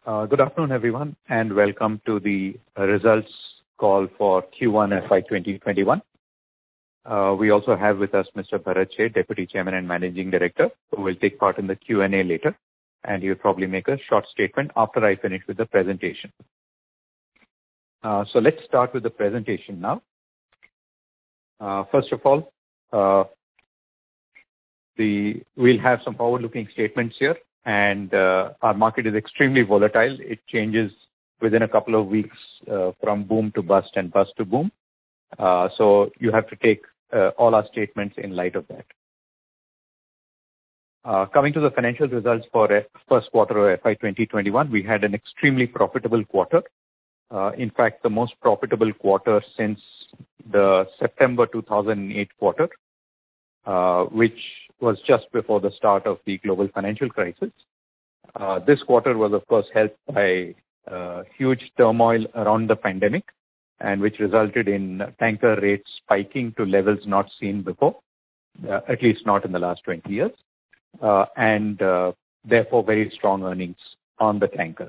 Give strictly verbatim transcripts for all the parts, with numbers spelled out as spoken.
Uh, Good afternoon, everyone, and welcome to the uh, results call for Q one F Y twenty twenty-one. Uh, We also have with us Mister Bharat Sheth, Deputy Chairman and Managing Director, who will take part in the Q and A later, and he'll probably make a short statement after I finish with the presentation. Uh, So let's start with the presentation now. Uh, First of all, uh, the we'll have some forward-looking statements here. And uh, our market is extremely volatile. It changes within a couple of weeks uh, from boom to bust and bust to boom. Uh, so you have to take uh, all our statements in light of that. Uh, coming to the financial results for F- first quarter of F Y twenty twenty-one, we had an extremely profitable quarter. Uh, in fact, the most profitable quarter since the September two thousand eight quarter, uh, which was just before the start of the global financial crisis. Uh, this quarter was, of course, helped by uh, huge turmoil around the pandemic, and which resulted in tanker rates spiking to levels not seen before, uh, at least not in the last twenty years, uh, and uh, therefore very strong earnings on the tankers.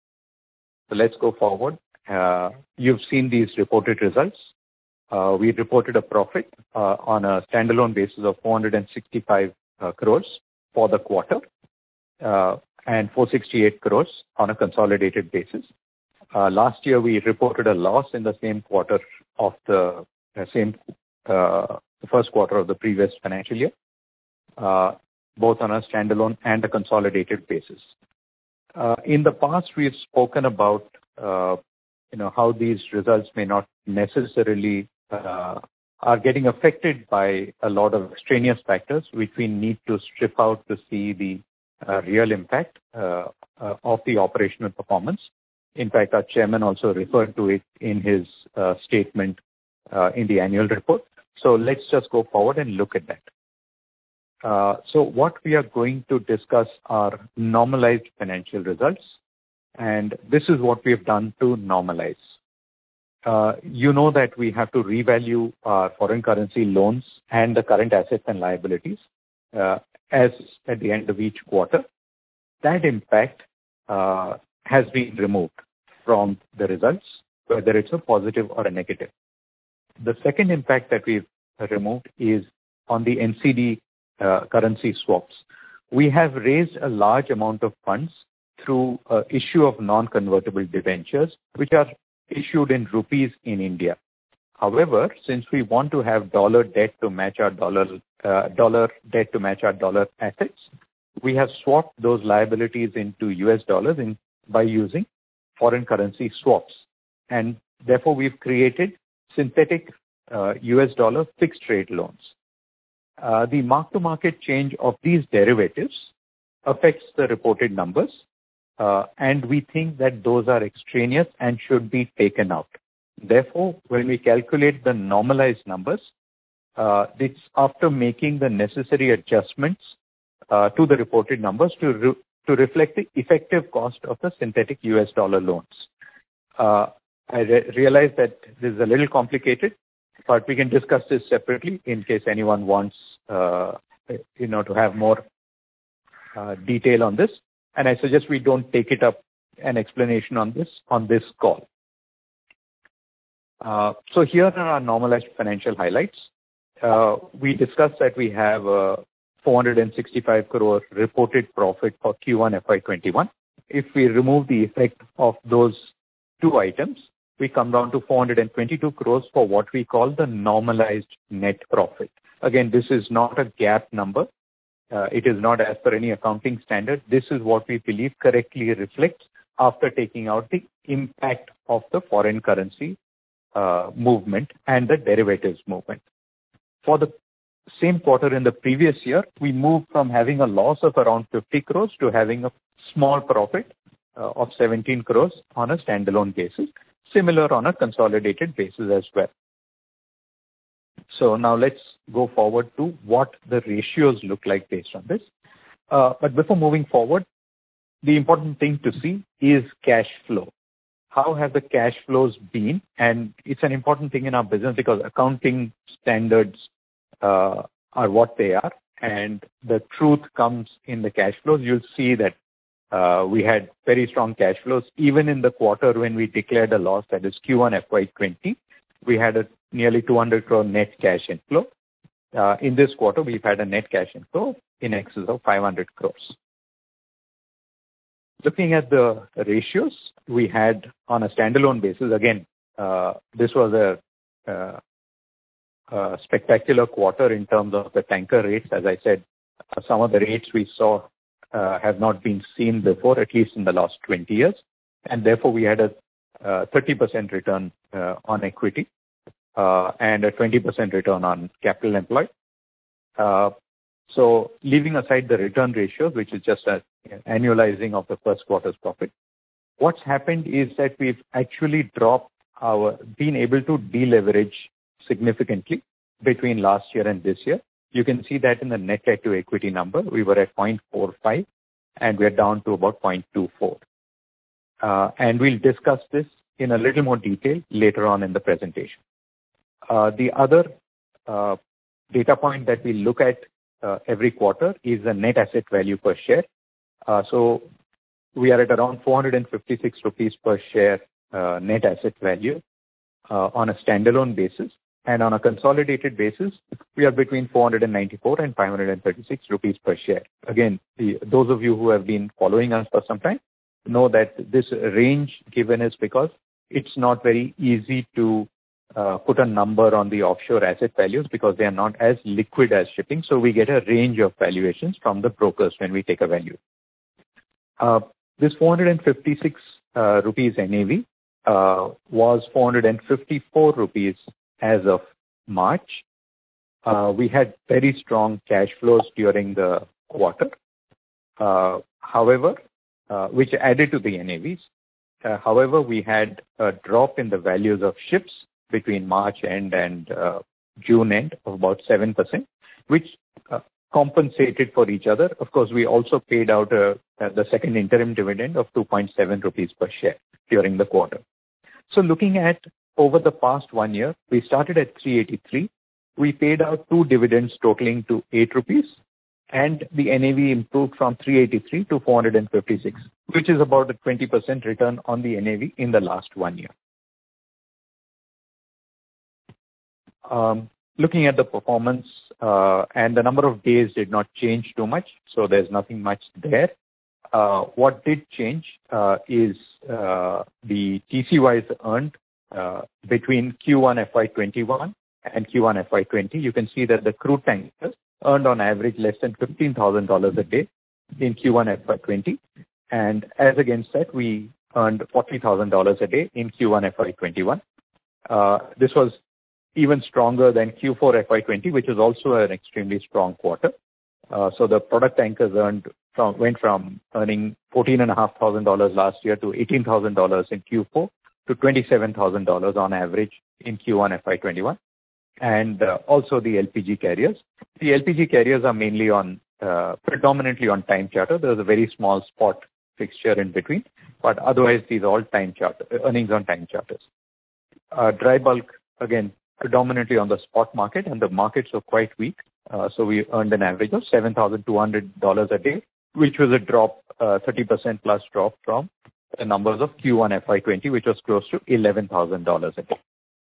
So let's go forward. Uh, you've seen these reported results. Uh, we reported a profit uh, on a standalone basis of four hundred sixty-five uh, crores for the quarter uh, and four hundred sixty-eight crores on a consolidated basis. Uh, last year, we reported a loss in the same quarter of the uh, same uh, the first quarter of the previous financial year, uh, both on a standalone and a consolidated basis. Uh, in the past, we've spoken about uh, you know how these results may not necessarily Uh, are getting affected by a lot of extraneous factors, which we need to strip out to see the uh, real impact uh, uh, of the operational performance. In fact, our chairman also referred to it in his uh, statement uh, in the annual report. So let's just go forward and look at that. Uh, so what we are going to discuss are normalized financial results, and this is what we have done to normalize. Uh, you know that we have to revalue our foreign currency loans and the current assets and liabilities uh, as at the end of each quarter. That impact uh, has been removed from the results, whether it's a positive or a negative. The second impact that we've removed is on the N C D uh, currency swaps. We have raised a large amount of funds through uh, issue of non-convertible debentures, which are issued in rupees in India. However, since we want to have dollar debt to match our dollar uh, dollar debt to match our dollar assets, we have swapped those liabilities into U S dollars in, by using foreign currency swaps, and therefore we've created synthetic uh, U S dollar fixed rate loans. Uh, the mark-to-market change of these derivatives affects the reported numbers. Uh, and we think that those are extraneous and should be taken out. Therefore, when we calculate the normalized numbers, uh, it's after making the necessary adjustments uh, to the reported numbers to, re- to reflect the effective cost of the synthetic U S dollar loans. Uh, I re- realize that this is a little complicated, but we can discuss this separately in case anyone wants uh, you know, to have more uh, detail on this. And I suggest we don't take it up an explanation on this on this call. Uh, so here are our normalized financial highlights. Uh, we discussed that we have a four hundred sixty-five crore reported profit for Q one F Y twenty-one. If we remove the effect of those two items, we come down to four hundred twenty-two crores for what we call the normalized net profit. Again, this is not a GAAP number. Uh, it is not as per any accounting standard. This is what we believe correctly reflects after taking out the impact of the foreign currency uh, movement and the derivatives movement. For the same quarter in the previous year, we moved from having a loss of around fifty crores to having a small profit uh, of seventeen crores on a standalone basis, similar on a consolidated basis as well. So now let's go forward to what the ratios look like based on this. Uh, but before moving forward, the important thing to see is cash flow. How have the cash flows been? And it's an important thing in our business because accounting standards uh, are what they are. And the truth comes in the cash flows. You'll see that Uh, we had very strong cash flows. Even in the quarter when we declared a loss, that is Q one F Y twenty, we had a nearly two hundred crore net cash inflow. Uh, in this quarter, we've had a net cash inflow in excess of five hundred crores. Looking at the ratios, we had on a standalone basis, again, uh, this was a, uh, a spectacular quarter in terms of the tanker rates. As I said, uh, some of the rates we saw uh, have not been seen before, at least in the last twenty years. And therefore, we had a uh, thirty percent return uh, on equity uh, and a twenty percent return on capital employed. Uh, so leaving aside the return ratios, which is just a annualizing of the first quarter's profit. What's happened is that we've actually dropped our, been able to deleverage significantly between last year and this year. You can see that in the net debt to equity number. We were at zero point four five and we're down to about zero point two four. Uh, and we'll discuss this in a little more detail later on in the presentation. Uh, the other uh, data point that we look at uh, every quarter is the net asset value per share. Uh, so we are at around four hundred fifty-six rupees per share uh, net asset value uh, on a standalone basis. And on a consolidated basis, we are between four hundred ninety-four and five hundred thirty-six rupees per share. Again, the, those of you who have been following us for some time know that this range given is because it's not very easy to uh, put a number on the offshore asset values because they are not as liquid as shipping. So we get a range of valuations from the brokers when we take a value. Uh, this four hundred fifty-six uh, rupees N A V uh, was four hundred fifty-four rupees as of March. Uh, we had very strong cash flows during the quarter. Uh, however, uh, which added to the N A Vs. Uh, however, we had a drop in the values of ships between March end and uh, June end of about seven percent, which uh, compensated for each other. Of course, we also paid out uh, the second interim dividend of two point seven rupees per share during the quarter. So looking at over the past one year, we started at three eighty-three. We paid out two dividends totaling to eight rupees, and the N A V improved from three eighty-three to four hundred fifty-six, which is about a twenty percent return on the N A V in the last one year. Um, looking at the performance, uh, and the number of days did not change too much, so there's nothing much there. Uh, what did change uh, is uh, the T C Ys earned uh, between Q one F Y twenty-one and Q one F Y twenty. You can see that the crude tankers earned on average less than fifteen thousand dollars a day in Q one F Y twenty. And as against that, we earned forty thousand dollars a day in Q one F Y twenty-one. Uh, this was even stronger than Q four F Y twenty, which was also an extremely strong quarter. Uh, so the product tankers earned from, went from earning fourteen thousand five hundred dollars last year to eighteen thousand dollars in Q four to twenty-seven thousand dollars on average in Q one F Y twenty-one. And uh, also the L P G carriers. The L P G carriers are mainly on, uh, predominantly on time charter. There's a very small spot fixture in between, but otherwise these are all time charter, earnings on time charters. Uh, dry bulk, again, predominantly on the spot market, and the markets were quite weak. Uh, so we earned an average of seven thousand two hundred dollars a day, which was a drop, uh, thirty percent plus drop from the numbers of Q one F Y twenty, which was close to eleven thousand dollars a day.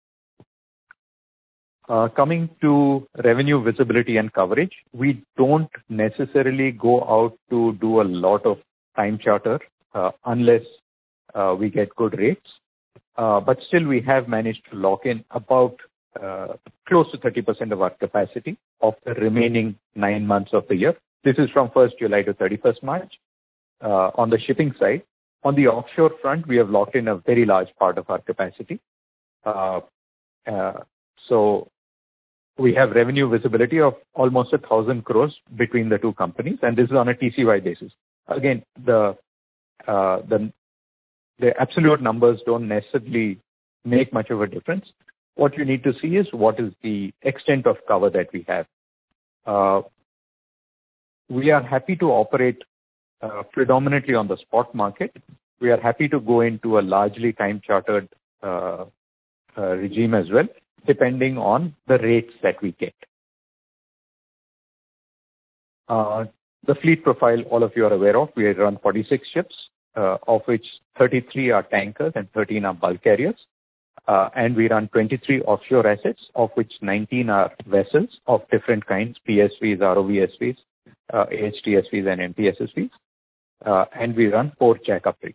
Uh, coming to revenue visibility and coverage, we don't necessarily go out to do a lot of time charter uh, unless uh, we get good rates. Uh, but still, we have managed to lock in about uh, close to thirty percent of our capacity of the remaining nine months of the year. This is from first July to thirty-first March uh, on the shipping side. On the offshore front, we have locked in a very large part of our capacity. Uh, uh, so we have revenue visibility of almost a thousand crores between the two companies, and this is on a T C Y basis. Again, the uh, the the absolute numbers don't necessarily make much of a difference. What you need to see is what is the extent of cover that we have. Uh, we are happy to operate uh, predominantly on the spot market. We are happy to go into a largely time chartered uh, uh, regime as well, depending on the rates that we get. Uh, The fleet profile, all of you are aware of, we run forty-six ships, uh, of which thirty-three are tankers and thirteen are bulk carriers. Uh, and we run twenty-three offshore assets, of which nineteen are vessels of different kinds, P S Vs, R O V S Vs, uh, A H T S Vs and M T S S Vs. Uh, and we run four jack-up rigs.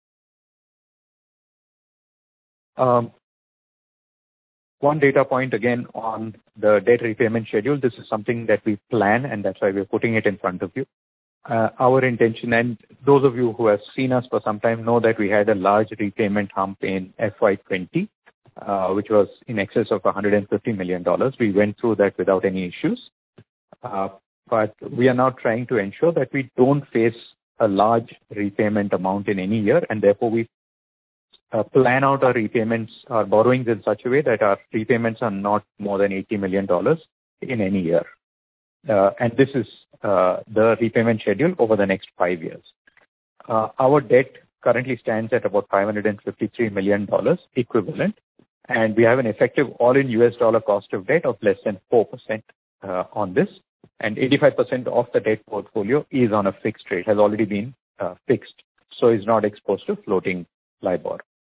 Um, one data point again on the debt repayment schedule. This is something that we plan, and that's why we're putting it in front of you. Uh, our intention, and those of you who have seen us for some time know that we had a large repayment hump in F Y twenty, uh, which was in excess of one hundred fifty million dollars. We went through that without any issues. Uh, but we are now trying to ensure that we don't face a large repayment amount in any year, and therefore we uh, plan out our repayments, our borrowings in such a way that our repayments are not more than eighty million dollars in any year. Uh, and this is uh, the repayment schedule over the next five years. Uh, our debt currently stands at about five hundred fifty-three million dollars equivalent, and we have an effective all-in U S dollar cost of debt of less than four percent uh, on this, and eighty-five percent of the debt portfolio is on a fixed rate, has already been uh, fixed, so is not exposed to floating LIBOR.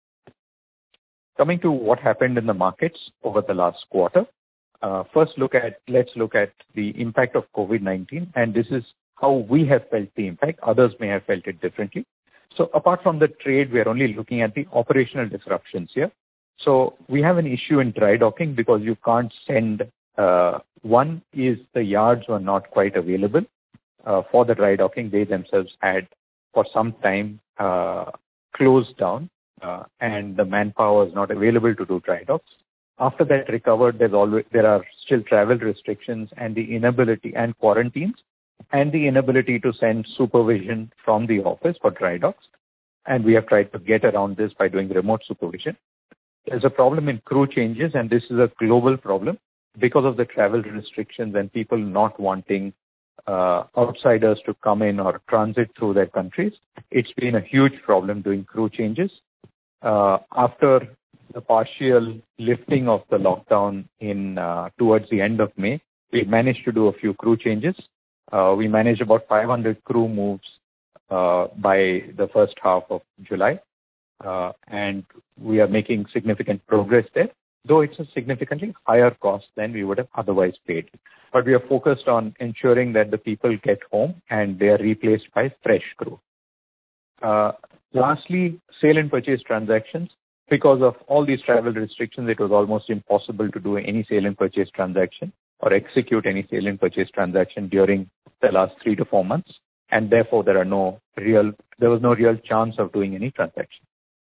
Coming to what happened in the markets over the last quarter. Uh, first, look at let's look at the impact of COVID nineteen, and this is how we have felt the impact. Others may have felt it differently. So apart from the trade, we are only looking at the operational disruptions here. So we have an issue in dry docking because you can't send, uh, one is the yards were not quite available uh, for the dry docking. They themselves had for some time uh, closed down uh, and the manpower is not available to do dry docks. After that recovered, there's always, there are still travel restrictions and the inability and quarantines and the inability to send supervision from the office for dry docks. And we have tried to get around this by doing remote supervision. There's a problem in crew changes, and this is a global problem because of the travel restrictions and people not wanting uh, outsiders to come in or transit through their countries. It's been a huge problem doing crew changes. Uh, after the partial lifting of the lockdown in uh, towards the end of May, we managed to do a few crew changes. Uh, we managed about five hundred crew moves uh, by the first half of July, uh, and we are making significant progress there, though it's a significantly higher cost than we would have otherwise paid. But we are focused on ensuring that the people get home and they are replaced by fresh crew. Uh, lastly, sale and purchase transactions. Because of all these travel restrictions, it was almost impossible to do any sale and purchase transaction or execute any sale and purchase transaction during the last three to four months. And therefore, there are no real, there was no real chance of doing any transaction.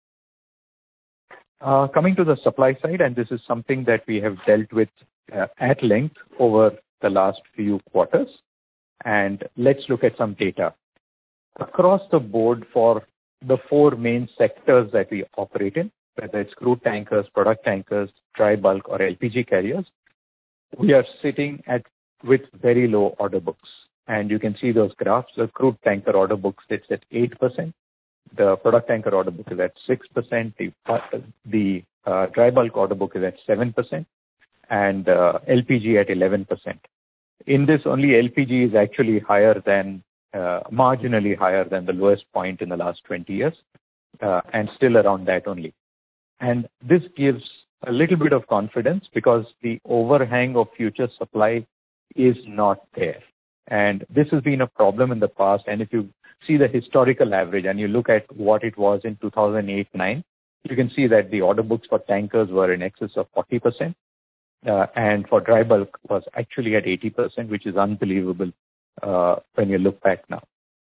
Uh, coming to the supply side, and this is something that we have dealt with uh, at length over the last few quarters. And let's look at some data. Across the board for the four main sectors that we operate in, whether it's crude tankers, product tankers, dry bulk, or L P G carriers, we are sitting at with very low order books. And you can see those graphs. The crude tanker order book sits at eight percent. The product tanker order book is at six percent. The, the uh, dry bulk order book is at seven percent. And uh, L P G at eleven percent. In this, only L P G is actually higher than, uh, marginally higher than the lowest point in the last twenty years, uh, and still around that only. And this gives a little bit of confidence because the overhang of future supply is not there. And this has been a problem in the past. And if you see the historical average and you look at what it was in two thousand eight nine, you can see that the order books for tankers were in excess of forty percent. Uh, and for dry bulk was actually at eighty percent, which is unbelievable uh, when you look back now.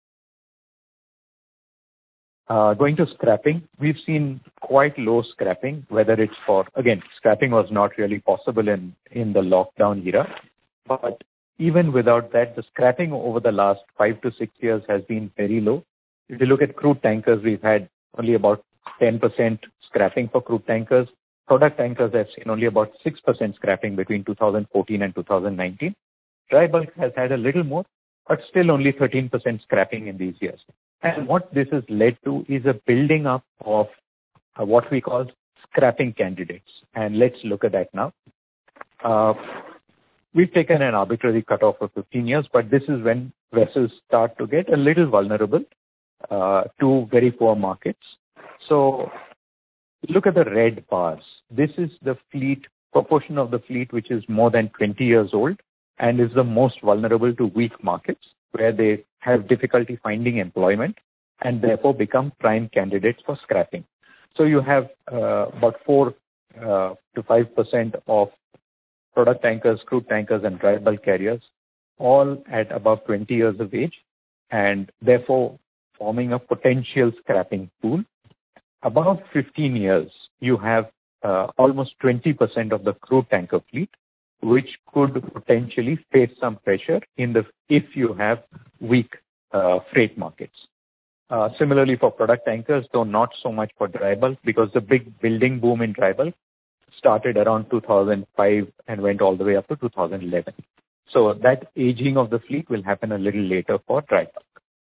Uh, going to scrapping, we've seen quite low scrapping, whether it's for, again, scrapping was not really possible in, in the lockdown era. But even without that, the scrapping over the last five to six years has been very low. If you look at crude tankers, we've had only about ten percent scrapping for crude tankers. Product tankers have seen only about six percent scrapping between two thousand fourteen and two thousand nineteen. Dry bulk has had a little more, but still only thirteen percent scrapping in these years. And what this has led to is a building up of uh, what we call scrapping candidates. And let's look at that now. Uh, we've taken an arbitrary cutoff of fifteen years, but this is when vessels start to get a little vulnerable uh, to very poor markets. So look at the red bars. This is the fleet, proportion of the fleet which is more than twenty years old and is the most vulnerable to weak markets where they have difficulty finding employment and therefore become prime candidates for scrapping. So you have uh, about four uh, to five percent of product tankers, crude tankers and dry bulk carriers all at above twenty years of age and therefore forming a potential scrapping pool. Above fifteen years, you have uh, almost twenty percent of the crude tanker fleet, which could potentially face some pressure in the if you have weak uh, freight markets. Uh, similarly for product tankers, though not so much for dry bulk, because the big building boom in dry bulk started around two thousand five and went all the way up to two thousand eleven. So that aging of the fleet will happen a little later for dry bulk.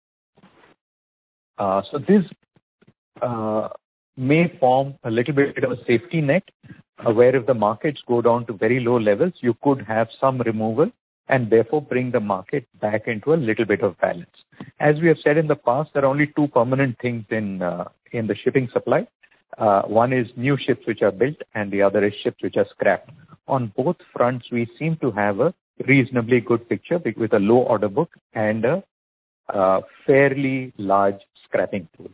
Uh, so this uh, may form a little bit of a safety net, uh, where if the markets go down to very low levels, you could have some removal and therefore bring the market back into a little bit of balance. As we have said in the past, there are only two permanent things in uh, in the shipping supply. Uh, one is new ships which are built and the other is ships which are scrapped. On both fronts, we seem to have a reasonably good picture with a low order book and a uh, fairly large scrapping pool.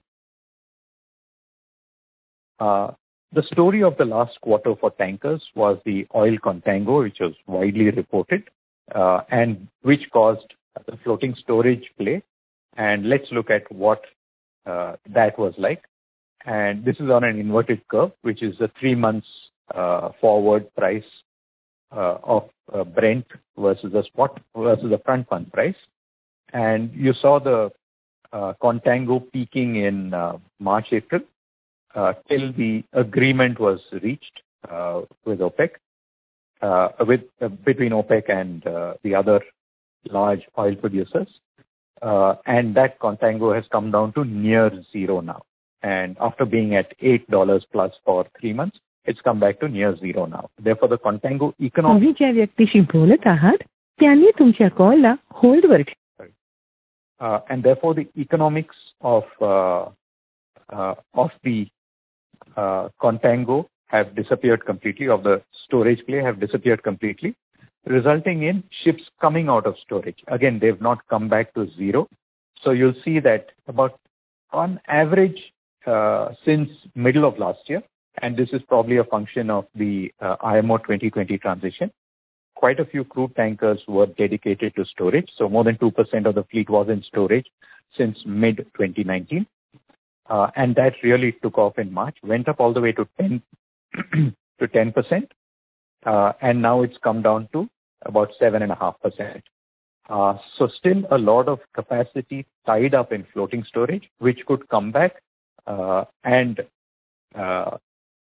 Uh, the story of the last quarter for tankers was the oil contango, which was widely reported uh, and which caused the floating storage play. And let's look at what uh, that was like. And this is on an inverted curve, which is the three months uh, forward price uh, of uh, Brent versus the spot versus the front month price. And you saw the uh, contango peaking in uh, March, April, uh, till the agreement was reached uh, with OPEC, uh, with uh, between OPEC and uh, the other large oil producers. Uh, and that contango has come down to near zero now. And after being at eight dollars plus for three months, it's come back to near zero now. Therefore, the contango economic... तुम्ही ज्या व्यक्तीशी बोलत आहात त्यांनी तुमच्या कॉलला होल्डवर ठेवले. Uh, and therefore, the economics of uh, uh, of the uh, contango have disappeared completely, of the storage play have disappeared completely, resulting in ships coming out of storage. Again, they've not come back to zero. So you'll see that about on average uh, since middle of last year, and this is probably a function of the uh, I M O twenty twenty transition, quite a few crude tankers were dedicated to storage. So more than two percent of the fleet was in storage since mid twenty nineteen. Uh, and that really took off in March, went up all the way to ten to ten percent. Uh, and now it's come down to about seven point five percent. Uh, so still a lot of capacity tied up in floating storage, which could come back uh, and uh,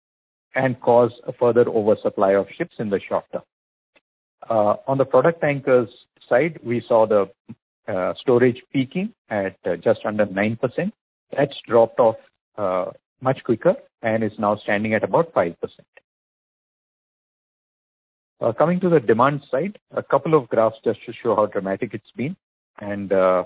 and cause a further oversupply of ships in the short term. Uh, on the product tankers side, we saw the uh, storage peaking at uh, just under nine percent. That's dropped off uh, much quicker and is now standing at about five percent. Uh, coming to the demand side, a couple of graphs just to show how dramatic it's been. And uh,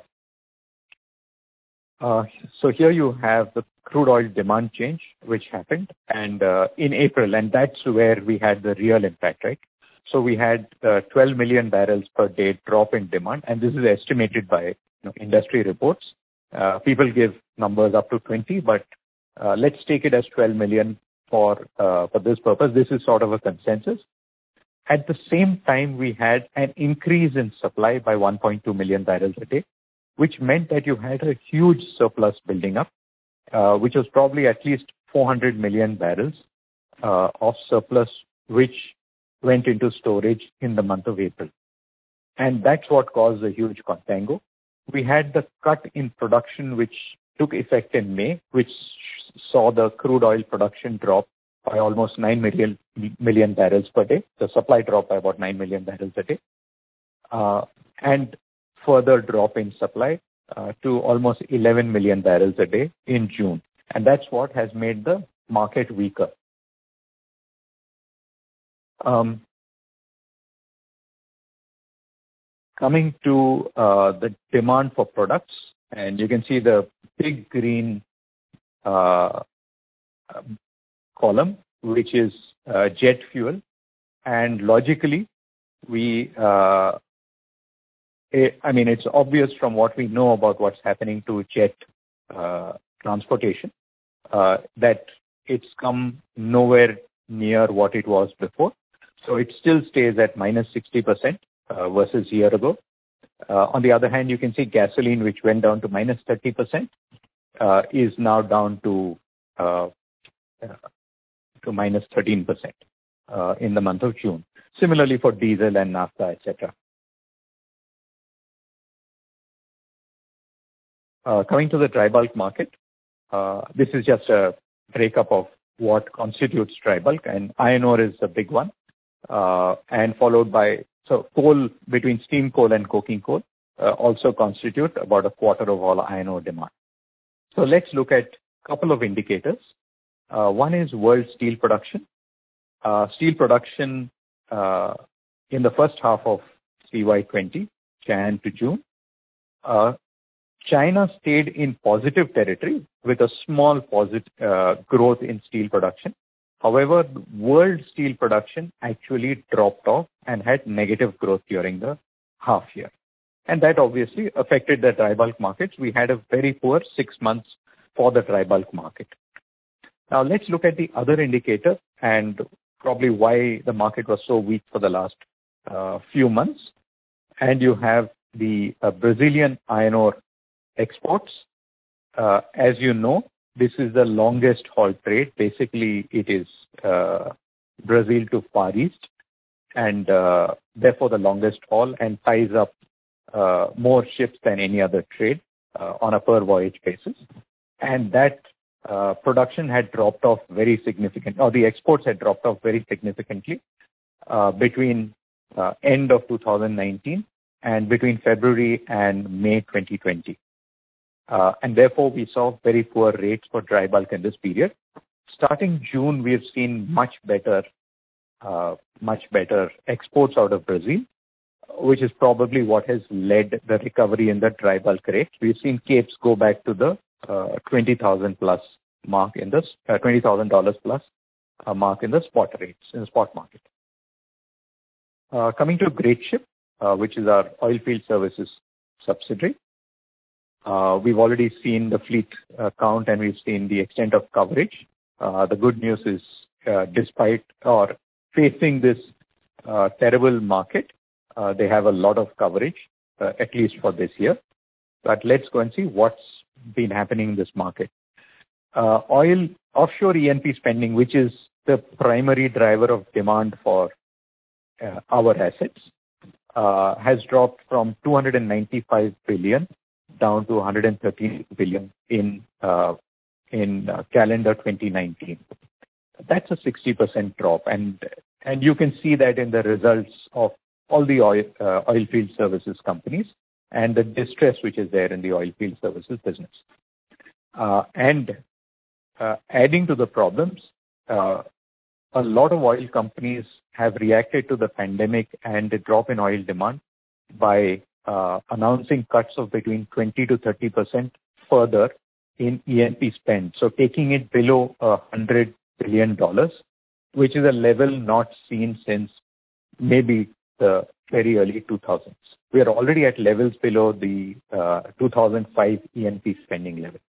uh, so here you have the crude oil demand change, which happened and uh, in April, and that's where we had the real impact, right? So we had uh, twelve million barrels per day drop in demand, and this is estimated by you know, industry reports. Uh, people give numbers up to twenty, but uh, let's take it as twelve million for uh, for this purpose. This is sort of a consensus. At the same time, we had an increase in supply by one point two million barrels a day, which meant that you had a huge surplus building up, uh, which was probably at least four hundred million barrels uh, of surplus, which went into storage in the month of April. And that's what caused the huge contango. We had the cut in production, which took effect in May, which saw the crude oil production drop by almost nine million, million barrels per day. The supply dropped by about nine million barrels a day. Uh, and further drop in supply uh, to almost eleven million barrels a day in June. And that's what has made the market weaker. Um, coming to uh, the demand for products, and you can see the big green uh, column, which is uh, jet fuel. And logically, we, uh, it, I mean, it's obvious from what we know about what's happening to jet uh, transportation uh, that it's come nowhere near what it was before. So it still stays at minus sixty percent uh, versus a year ago. Uh, on the other hand, you can see gasoline, which went down to minus thirty percent, uh, is now down to uh, uh, to minus thirteen percent uh, in the month of June. Similarly for diesel and naphtha, et cetera. Uh, coming to the dry bulk market, uh, this is just a breakup of what constitutes dry bulk, and iron ore is the big one, uh, and followed by, so coal, between steam coal and coking coal, uh, also constitute about a quarter of all iron ore demand. So let's look at a couple of indicators. Uh, one is world steel production. Uh, steel production uh, in the first half of C Y twenty, Jan to June, uh, China stayed in positive territory with a small positive uh, growth in steel production. However, world steel production actually dropped off and had negative growth during the half year. And that obviously affected the dry bulk markets. We had a very poor six months for the dry bulk market. Now let's look at the other indicator and probably why the market was so weak for the last uh, few months. And you have the uh, Brazilian iron ore exports. Uh, as you know, this is the longest haul trade. Basically, it is uh, Brazil to Far East, and uh, therefore the longest haul, and ties up uh, more ships than any other trade uh, on a per voyage basis. And that uh, production had dropped off very significantly, or the exports had dropped off very significantly uh, between uh, end of two thousand nineteen and between February and May twenty twenty. Uh, and therefore, we saw very poor rates for dry bulk in this period. Starting June, we have seen much better, uh, much better exports out of Brazil, which is probably what has led the recovery in the dry bulk rates. We've seen capes go back to the uh, twenty thousand plus mark in the uh, twenty thousand dollars plus uh, mark in the spot rates in the spot market. Uh, coming to Greatship, uh, which is our oilfield services subsidiary. Uh, we've already seen the fleet uh, count, and we've seen the extent of coverage. Uh, the good news is, uh, despite or facing this uh, terrible market, uh, they have a lot of coverage, uh, at least for this year. But let's go and see what's been happening in this market. Uh, oil, offshore E and P spending, which is the primary driver of demand for uh, our assets, uh, has dropped from two hundred ninety-five billion down to one hundred thirteen billion in uh, in uh, calendar twenty nineteen. That's a sixty percent drop, and and you can see that in the results of all the oil uh, oilfield services companies and the distress which is there in the oilfield services business. Uh, and uh, adding to the problems, uh, a lot of oil companies have reacted to the pandemic and the drop in oil demand by Uh, announcing cuts of between twenty to thirty percent further in E and P spend. So taking it below one hundred billion dollars, which is a level not seen since maybe the very early two thousands. We are already at levels below the uh, two thousand five E and P spending level.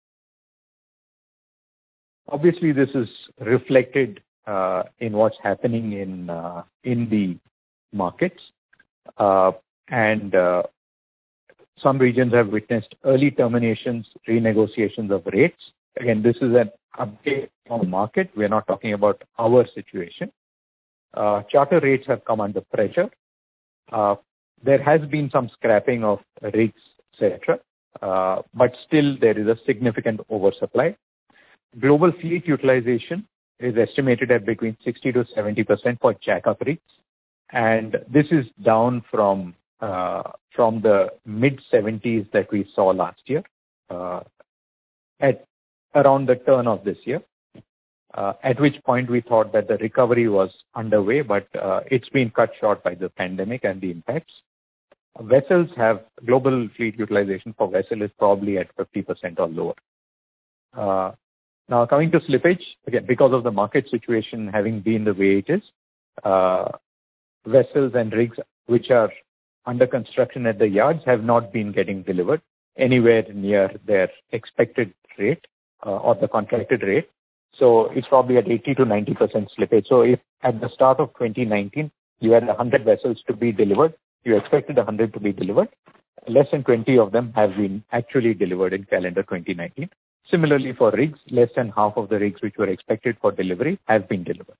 Obviously, this is reflected uh, in what's happening in uh, in the markets, uh, and uh, some regions have witnessed early terminations, renegotiations of rates. Again, this is an update on the market. We're not talking about our situation. Uh, charter rates have come under pressure. Uh, there has been some scrapping of rigs, et cetera, uh, but still there is a significant oversupply. Global fleet utilization is estimated at between sixty to seventy percent for jack-up rigs, and this is down from uh, from the mid seventies that we saw last year, uh, at around the turn of this year, uh, at which point we thought that the recovery was underway, but uh, it's been cut short by the pandemic and the impacts. Vessels have global fleet utilization for vessel is probably at fifty percent or lower. Uh, now coming to slippage, again, because of the market situation having been the way it is, uh, vessels and rigs which are under construction at the yards have not been getting delivered anywhere near their expected rate uh, or the contracted rate. So it's probably at eighty to ninety percent slippage. So if at the start of twenty nineteen, you had one hundred vessels to be delivered, you expected one hundred to be delivered, less than twenty of them have been actually delivered in calendar twenty nineteen. Similarly for rigs, less than half of the rigs which were expected for delivery have been delivered.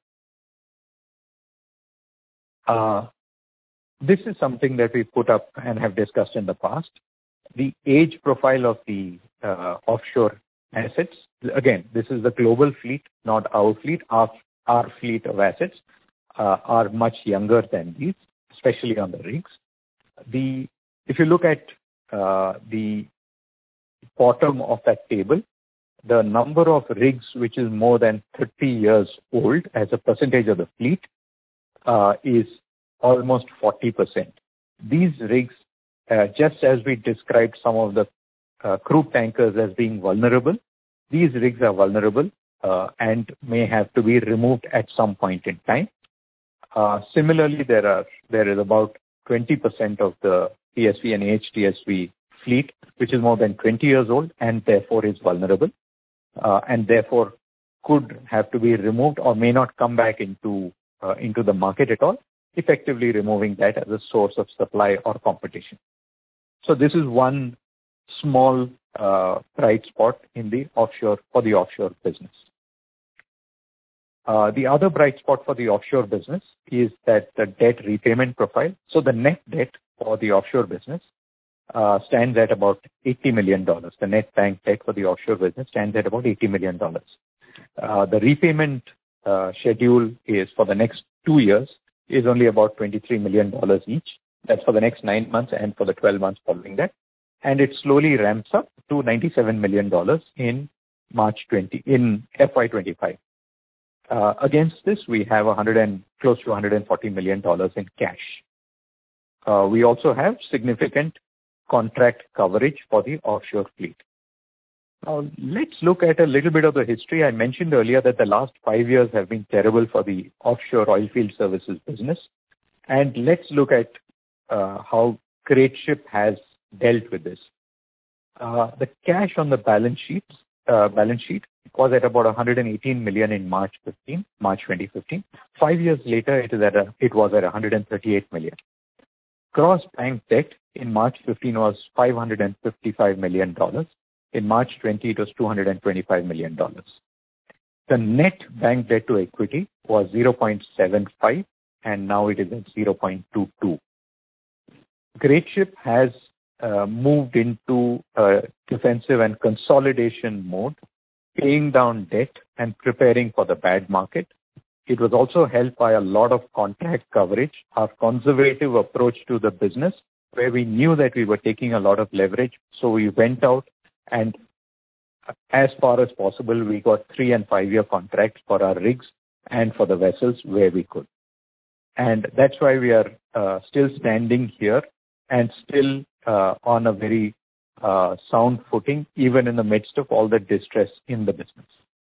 Uh, this is something that we put up and have discussed in the past. The age profile of the uh, offshore assets, again, this is the global fleet, not our fleet. Our, our fleet of assets uh, are much younger than these, especially on the rigs. The, if you look at uh, the bottom of that table, the number of rigs which is more than thirty years old as a percentage of the fleet uh, is almost forty percent. These rigs, uh, just as we described some of the uh, crude tankers as being vulnerable, these rigs are vulnerable uh, and may have to be removed at some point in time. Uh, similarly, there are there is about twenty percent of the P S V and H T S V fleet which is more than twenty years old and therefore is vulnerable uh, and therefore could have to be removed or may not come back into uh, into the market at all, effectively removing that as a source of supply or competition. So this is one small uh, bright spot in the offshore for the offshore business. Uh, the other bright spot for the offshore business is that the debt repayment profile. So the net debt for the offshore business uh, stands at about eighty million dollars. The net bank debt for the offshore business stands at about eighty million dollars. Uh, the repayment uh, schedule is for the next two years is only about twenty-three million dollars each. That's for the next nine months and for the twelve months following that. And it slowly ramps up to ninety-seven million dollars in March twenty in F Y twenty-five. Uh, against this, we have one hundred and close to one hundred forty million dollars in cash. Uh, we also have significant contract coverage for the offshore fleet. Now, let's look at a little bit of the history. I mentioned earlier that the last five years have been terrible for the offshore oilfield services business. And let's look at uh, how Greatship has dealt with this. Uh, the cash on the balance sheet, uh, balance sheet was at about one hundred eighteen million in March fifteenth, March twenty fifteen. Five years later, it is at a, it was at one hundred thirty-eight million. Gross bank debt in March fifteen was five hundred fifty-five million dollars. In March twenty, it was two hundred twenty-five million dollars. The net bank debt to equity was zero point seven five, and now it is at zero point two two. Greatship has uh, moved into uh, defensive and consolidation mode, paying down debt and preparing for the bad market. It was also helped by a lot of contract coverage, our conservative approach to the business, where we knew that we were taking a lot of leverage. So we went out and as far as possible, we got three and five year contracts for our rigs and for the vessels where we could. And that's why we are uh, still standing here and still uh, on a very uh, sound footing, even in the midst of all the distress in the business.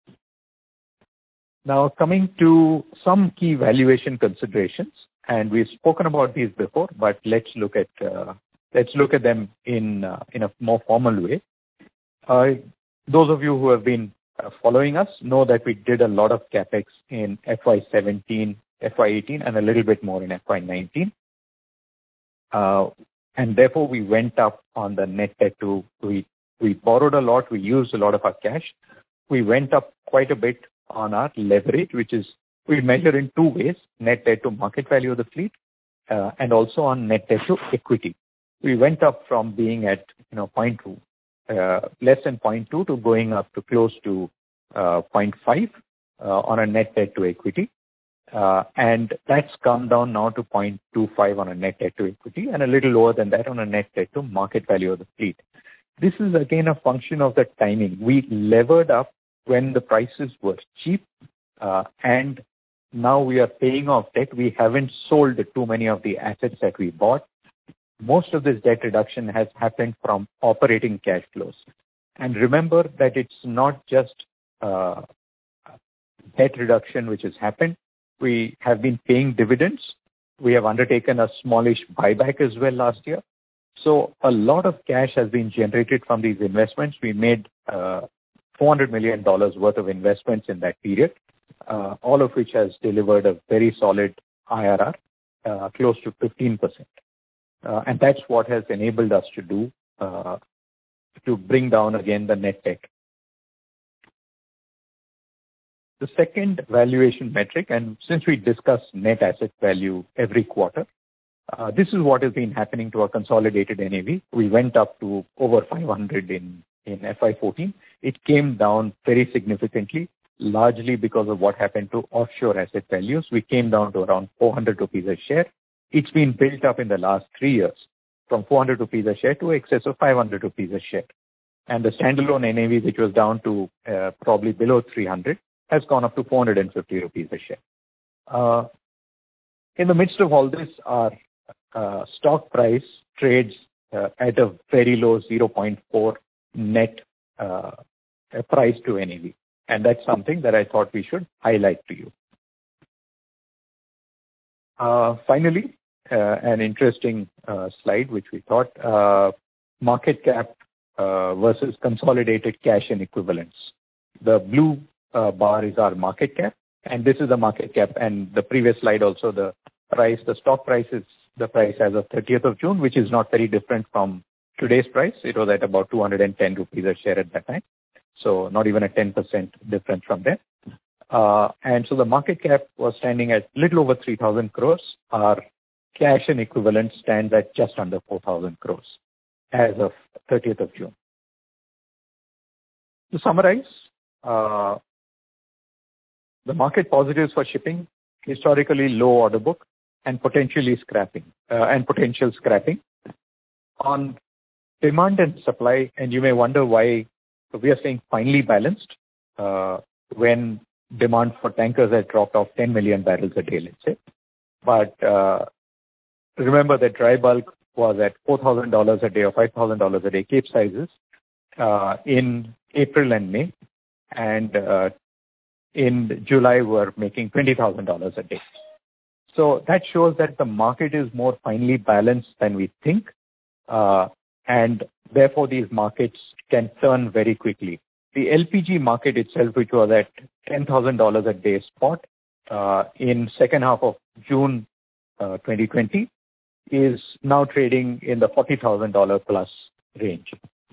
Now, coming to some key valuation considerations, and we've spoken about these before, but let's look at uh, let's look at them in uh, in a more formal way. Uh, those of you who have been uh, following us know that we did a lot of capex in F Y seventeen, F Y eighteen, and a little bit more in F Y nineteen. Uh, and therefore, we went up on the net debt to, we, we borrowed a lot, we used a lot of our cash. We went up quite a bit on our leverage, which is, we measure in two ways, net debt to market value of the fleet, uh, and also on net debt to equity. We went up from being at, you know, zero point two, uh, less than zero point two to going up to close to uh, zero point five uh, on a net debt to equity. Uh, and that's come down now to zero point two five on a net debt to equity and a little lower than that on a net debt to market value of the fleet. This is again a function of the timing. We levered up when the prices were cheap uh, and now we are paying off debt. We haven't sold too many of the assets that we bought. most of this debt reduction has happened from operating cash flows. And remember that it's not just uh, debt reduction which has happened. We have been paying dividends. We have undertaken a smallish buyback as well last year. So a lot of cash has been generated from these investments. We made uh, four hundred million dollars worth of investments in that period, uh, all of which has delivered a very solid I R R, uh, close to fifteen percent. Uh, and that's what has enabled us to do, uh, to bring down again the net debt. The second valuation metric, and since we discuss net asset value every quarter, uh, this is what has been happening to our consolidated N A V. We went up to over five hundred in, in F Y fourteen. It came down very significantly, largely because of what happened to offshore asset values. We came down to around four hundred rupees a share. It's been built up in the last three years from four hundred rupees a share to excess of five hundred rupees a share. And the standalone N A V, which was down to uh, probably below three hundred, has gone up to four hundred fifty rupees a share. Uh, in the midst of all this, our uh, stock price trades uh, at a very low zero point four net uh, price to N A V. And that's something that I thought we should highlight to you. Uh, finally, uh, an interesting uh, slide which we thought, uh, market cap uh, versus consolidated cash and equivalents. The blue uh, bar is our market cap, and this is the market cap. And the previous slide also, the price, the stock price is the price as of thirtieth of June, which is not very different from today's price. It was at about two hundred ten rupees a share at that time. So not even a ten percent difference from there. Uh, and so the market cap was standing at little over three thousand crores. Our cash and equivalent stands at just under four thousand crores as of thirtieth of June. To summarize, uh, the market positives for shipping, historically low order book, and potentially scrapping, uh, and potential scrapping. On demand and supply, and you may wonder why we are saying finely balanced uh, when demand for tankers had dropped off ten million barrels a day, let's say. But uh, remember that dry bulk was at four thousand dollars a day or five thousand dollars a day Capesizes uh, in April and May, and uh, in July we're making twenty thousand dollars a day. So that shows that the market is more finely balanced than we think, uh, and therefore these markets can turn very quickly. The L P G market itself, which was at ten thousand dollars a day spot uh, in second half of June uh, twenty twenty, is now trading in the forty thousand dollars plus range.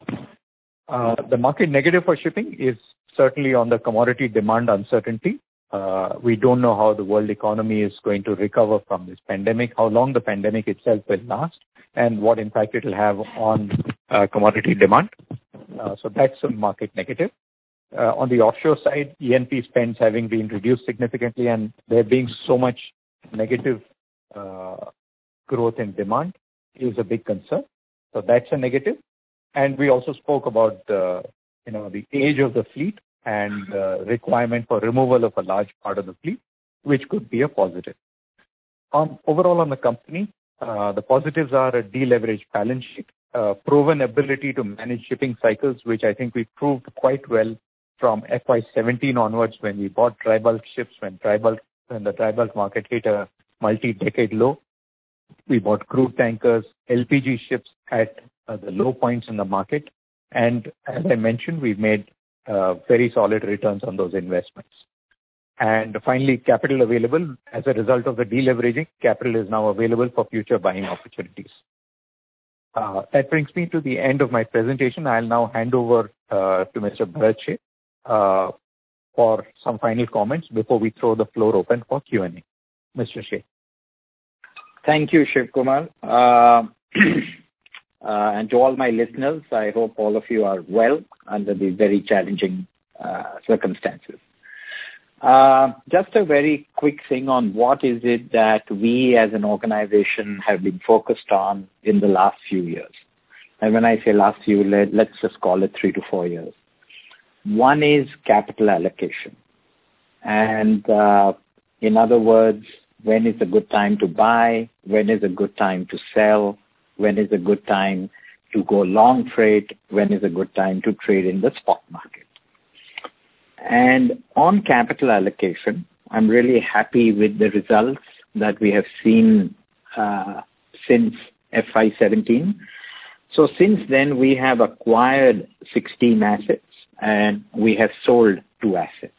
Uh, the market negative for shipping is certainly on the commodity demand uncertainty. Uh, we don't know how the world economy is going to recover from this pandemic, how long the pandemic itself will last, and what impact it will have on uh, commodity demand. Uh, so that's a market negative. Uh, on the offshore side, E N P spends having been reduced significantly, and there being so much negative uh, growth in demand is a big concern. So that's a negative. And we also spoke about the, you know, the age of the fleet and the requirement for removal of a large part of the fleet, which could be a positive. On overall on the company, uh, the positives are a deleveraged balance sheet, uh, proven ability to manage shipping cycles, which I think we proved quite well from F Y seventeen onwards when we bought dry bulk ships, when dry bulk, when the dry bulk market hit a multi-decade low. We bought crude tankers, L P G ships at uh, the low points in the market. And as I mentioned, we've made uh, very solid returns on those investments. And finally, capital available. As a result of the deleveraging, capital is now available for future buying opportunities. Uh, that brings me to the end of my presentation. I'll now hand over uh, to Mister Bharat Sheth uh, for some final comments before we throw the floor open for Q and A. Mister Sheth. Thank you, Shiv Kumar. Uh, uh, and to all my listeners, I hope all of you are well under these very challenging uh, circumstances. Uh, just a very quick thing on what is it that we as an organization have been focused on in the last few years. And when I say last few, let, let's just call it three to four years. One is capital allocation. And uh, in other words, when is a good time to buy? When is a good time to sell? when is a good time to go long freight, when is a good time to trade in the spot market. And on capital allocation, I'm really happy with the results that we have seen uh, since F Y seventeen. So since then, we have acquired sixteen assets and we have sold two assets.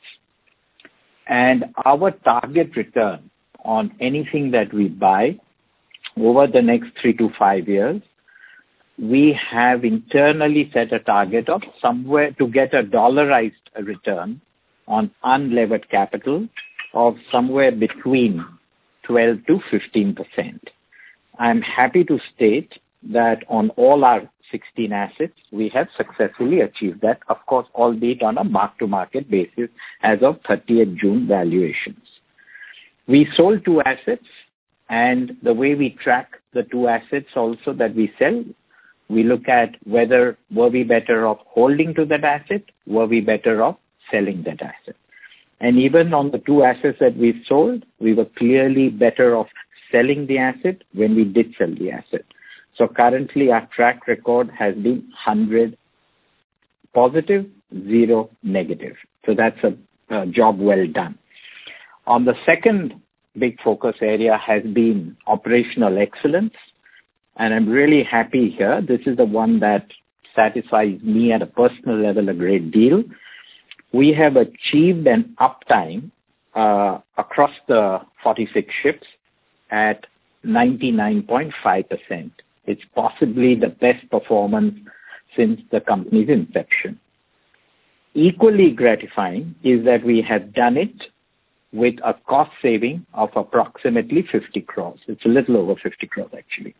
And our target return on anything that we buy over the next three to five years, we have internally set a target of somewhere to get a dollarized return on unlevered capital of somewhere between twelve to fifteen percent. I'm happy to state that on all our sixteen assets, we have successfully achieved that, of course, albeit on a mark-to-market basis as of thirtieth June valuations. We sold two assets, and the way we track the two assets also that we sell, we look at whether were we better off holding to that asset, were we better off selling that asset. And even on the two assets that we sold, we were clearly better off selling the asset when we did sell the asset. So currently our track record has been one hundred positive, zero negative. So that's a, a job well done. On the second big focus area has been operational excellence. And I'm really happy here. This is the one that satisfies me at a personal level a great deal. We have achieved an uptime uh, across the forty-six ships at ninety-nine point five percent. It's possibly the best performance since the company's inception. Equally gratifying is that we have done it with a cost saving of approximately fifty crores. It's a little over fifty crores actually.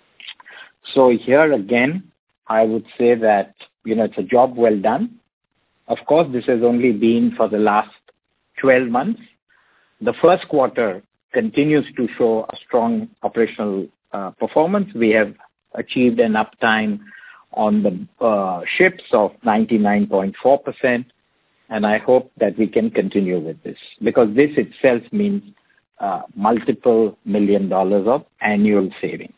So here again, I would say that, you know, it's a job well done. Of course, this has only been for the last twelve months. The first quarter continues to show a strong operational uh, performance. We have achieved an uptime on the uh, ships of ninety-nine point four percent, and I hope that we can continue with this because this itself means uh, multiple million dollars of annual savings.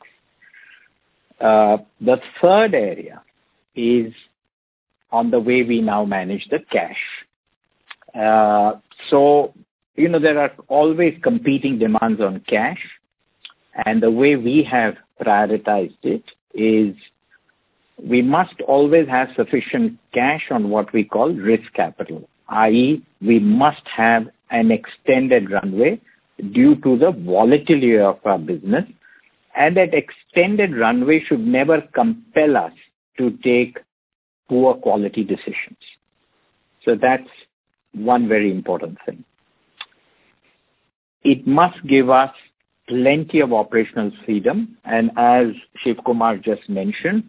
Uh, the third area is on the way we now manage the cash. Uh, so, you know, there are always competing demands on cash. And the way we have prioritized it is we must always have sufficient cash on what we call risk capital, that is we must have an extended runway due to the volatility of our business. And that extended runway should never compel us to take poor quality decisions. So that's one very important thing. It must give us plenty of operational freedom. And as Shiv Kumar just mentioned,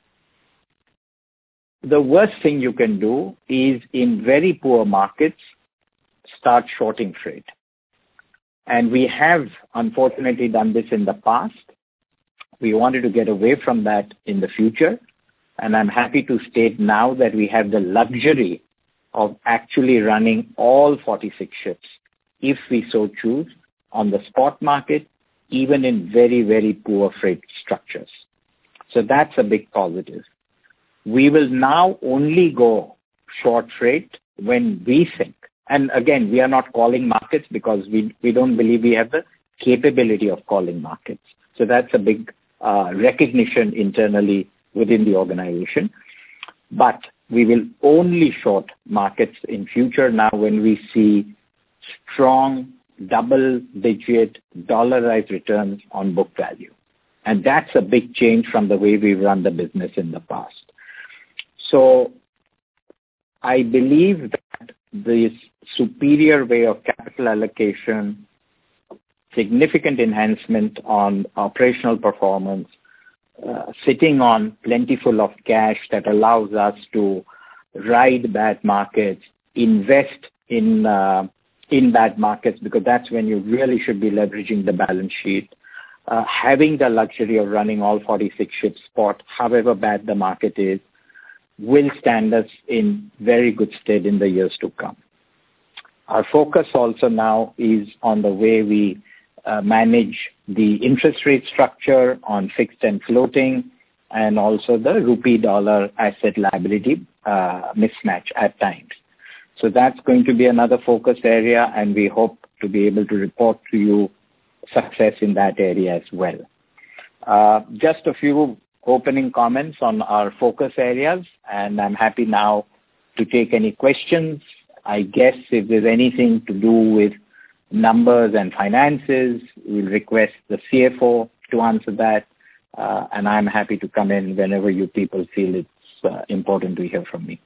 the worst thing you can do is in very poor markets, start shorting freight. And we have unfortunately done this in the past. We wanted to get away from that in the future. And I'm happy to state now that we have the luxury of actually running all forty-six ships, if we so choose, on the spot market, even in very, very poor freight structures. So that's a big positive. We will now only go short freight when we think, and again, we are not calling markets because we, we don't believe we have the capability of calling markets. So that's a big uh, recognition internally within the organization. But we will only short markets in future now when we see strong double-digit dollarized returns on book value. And that's a big change from the way we've run the business in the past. So I believe that this superior way of capital allocation, significant enhancement on operational performance, uh, sitting on plentiful of cash that allows us to ride bad markets, invest in uh, in bad markets, because that's when you really should be leveraging the balance sheet, uh, having the luxury of running all forty-six ships spot, however bad the market is, will stand us in very good stead in the years to come. Our focus also now is on the way we uh, manage the interest rate structure on fixed and floating, and also the rupee dollar asset liability uh, mismatch at times. So that's going to be another focus area, and we hope to be able to report to you success in that area as well. Uh, just a few opening comments on our focus areas, and I'm happy now to take any questions. I guess if there's anything to do with numbers and finances, we'll request the C F O to answer that, uh, and I'm happy to come in whenever you people feel it's uh, important to hear from me.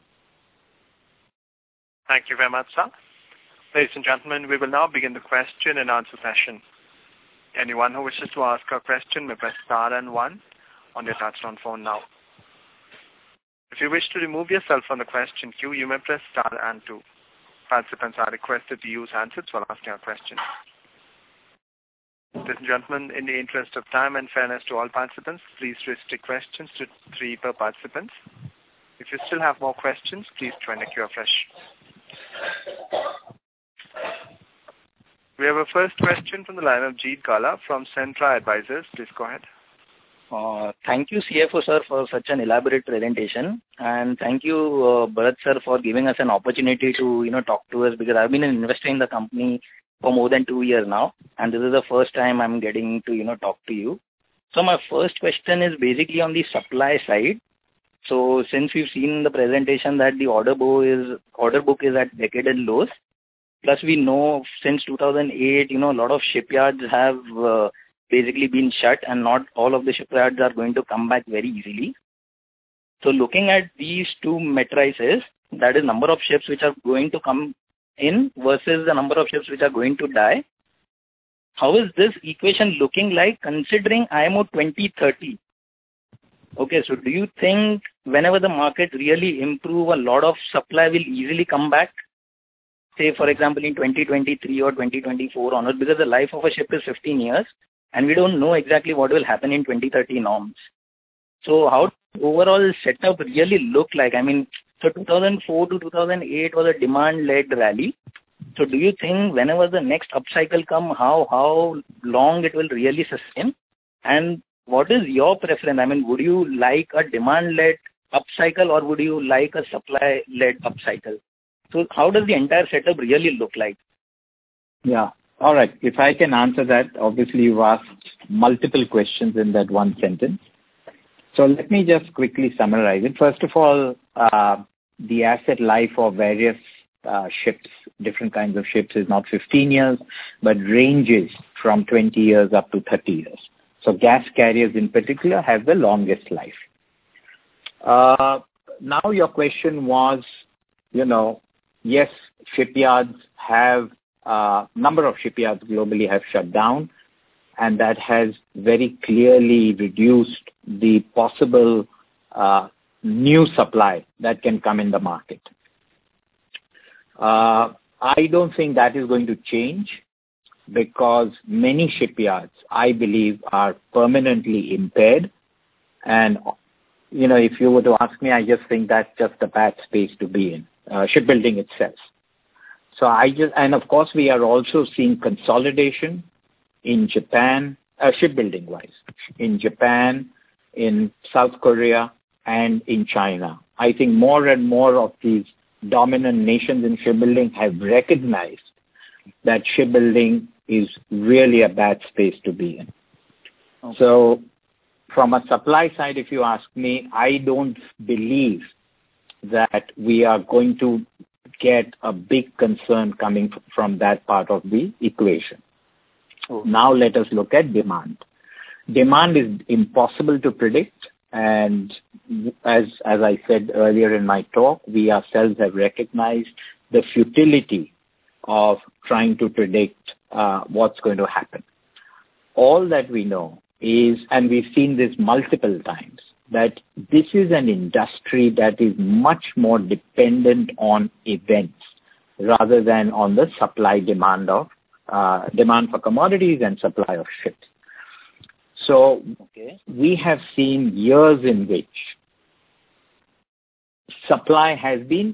Thank you very much, sir. Ladies and gentlemen, we will now begin the question and answer session. Anyone who wishes to ask a question may press star and one on your touchtone phone now. If you wish to remove yourself from the question queue, you may press star and two. Participants are requested to use handsets while asking a question. Ladies and gentlemen, in the interest of time and fairness to all participants, please restrict questions to three per participant. If you still have more questions, please join the queue afresh. We have a first question from the line of Jeet Gala from Centra Advisors. Please go ahead. Uh, thank you, C F O sir, for such an elaborate presentation, and thank you, uh, Bharat sir, for giving us an opportunity to you know talk to us, because I've been an investor in the company for more than two years now, and this is the first time I'm getting to you know talk to you. So my first question is basically on the supply side. So since we've seen the presentation that the order book is order book is at decadal lows, plus we know since two thousand eight, you know, a lot of shipyards have uh, basically been shut, and not all of the shipyards are going to come back very easily. So looking at these two matrices, that is number of ships which are going to come in versus the number of ships which are going to die, how is this equation looking like considering I M O twenty thirty? Okay, so do you think whenever the market really improve, a lot of supply will easily come back? Say, for example, in twenty twenty-three or twenty twenty-four onwards, because the life of a ship is fifteen years, and we don't know exactly what will happen in twenty thirty norms. So how does overall setup really look like? I mean, so two thousand four to two thousand eight was a demand-led rally. So do you think whenever the next upcycle come, how how long it will really sustain? And what is your preference? I mean, would you like a demand-led upcycle, or would you like a supply-led upcycle? So how does the entire setup really look like? Yeah. All right. If I can answer that, obviously you've asked multiple questions in that one sentence. So let me just quickly summarize it. First of all, uh, the asset life of various uh, ships, different kinds of ships, is not fifteen years, but ranges from twenty years up to thirty years. So gas carriers in particular have the longest life. Uh, now your question was, you know, yes, shipyards have, uh, number of shipyards globally have shut down, and that has very clearly reduced the possible uh, new supply that can come in the market. Uh, I don't think that is going to change, because many shipyards, I believe, are permanently impaired. And, you know, if you were to ask me, I just think that's just a bad space to be in, uh, shipbuilding itself. So I just, and of course, we are also seeing consolidation in Japan, uh, shipbuilding wise, in Japan, in South Korea, and in China. I think more and more of these dominant nations in shipbuilding have recognized that shipbuilding is really a bad space to be in. Okay. So from a supply side, if you ask me, I don't believe that we are going to get a big concern coming from that part of the equation. Okay. Now let us look at demand. Demand is impossible to predict, and as as I said earlier in my talk, we ourselves have recognized the futility of trying to predict uh, what's going to happen. All that we know is, and we've seen this multiple times, that this is an industry that is much more dependent on events rather than on the supply demand of uh, demand for commodities and supply of ships. So okay. we have seen years in which supply has been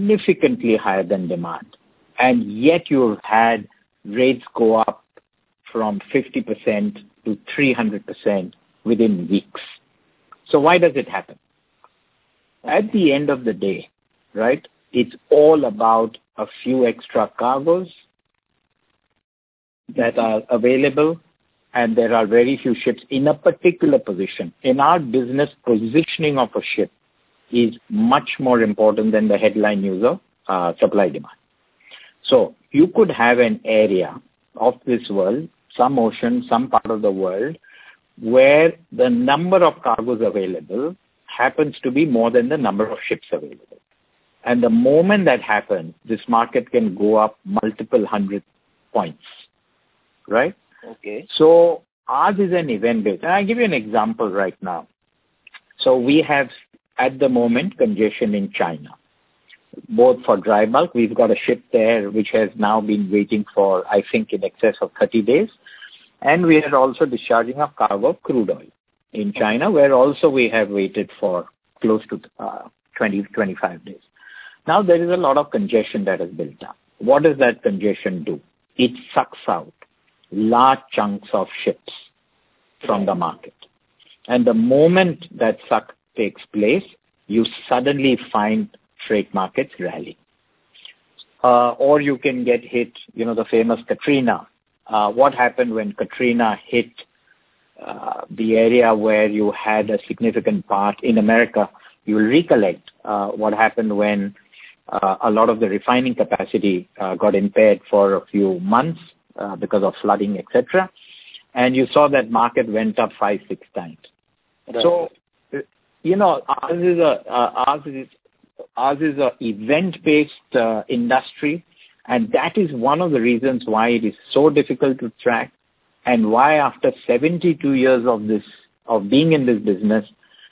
significantly higher than demand, and yet you've had rates go up from fifty percent to three hundred percent within weeks. So why does it happen? At the end of the day, right, it's all about a few extra cargoes that are available, and there are very few ships in a particular position. In our business, positioning of a ship is much more important than the headline news of uh, supply demand. So you could have an area of this world, some ocean, some part of the world, where the number of cargoes available happens to be more than the number of ships available. And the moment that happens, this market can go up multiple hundred points, right? Okay. So ours is an event-based. And I'll give you an example right now. So we have, at the moment, congestion in China, both for dry bulk. We've got a ship there which has now been waiting for, I think, in excess of thirty days. And we are also discharging a cargo of crude oil in China, where also we have waited for close to uh, twenty, twenty-five days. Now there is a lot of congestion that has built up. What does that congestion do? It sucks out large chunks of ships from the market. And the moment that suck takes place, you suddenly find freight markets rally. Uh, or you can get hit, you know, the famous Katrina. Uh, what happened when Katrina hit uh, the area where you had a significant part in America? You will recollect uh, what happened when uh, a lot of the refining capacity uh, got impaired for a few months uh, because of flooding, et cetera. And you saw that market went up five, six times. Right. So, you know, ours is a uh, ours is ours is a event-based uh, industry. And that is one of the reasons why it is so difficult to track, and why after seventy-two years of this, of being in this business,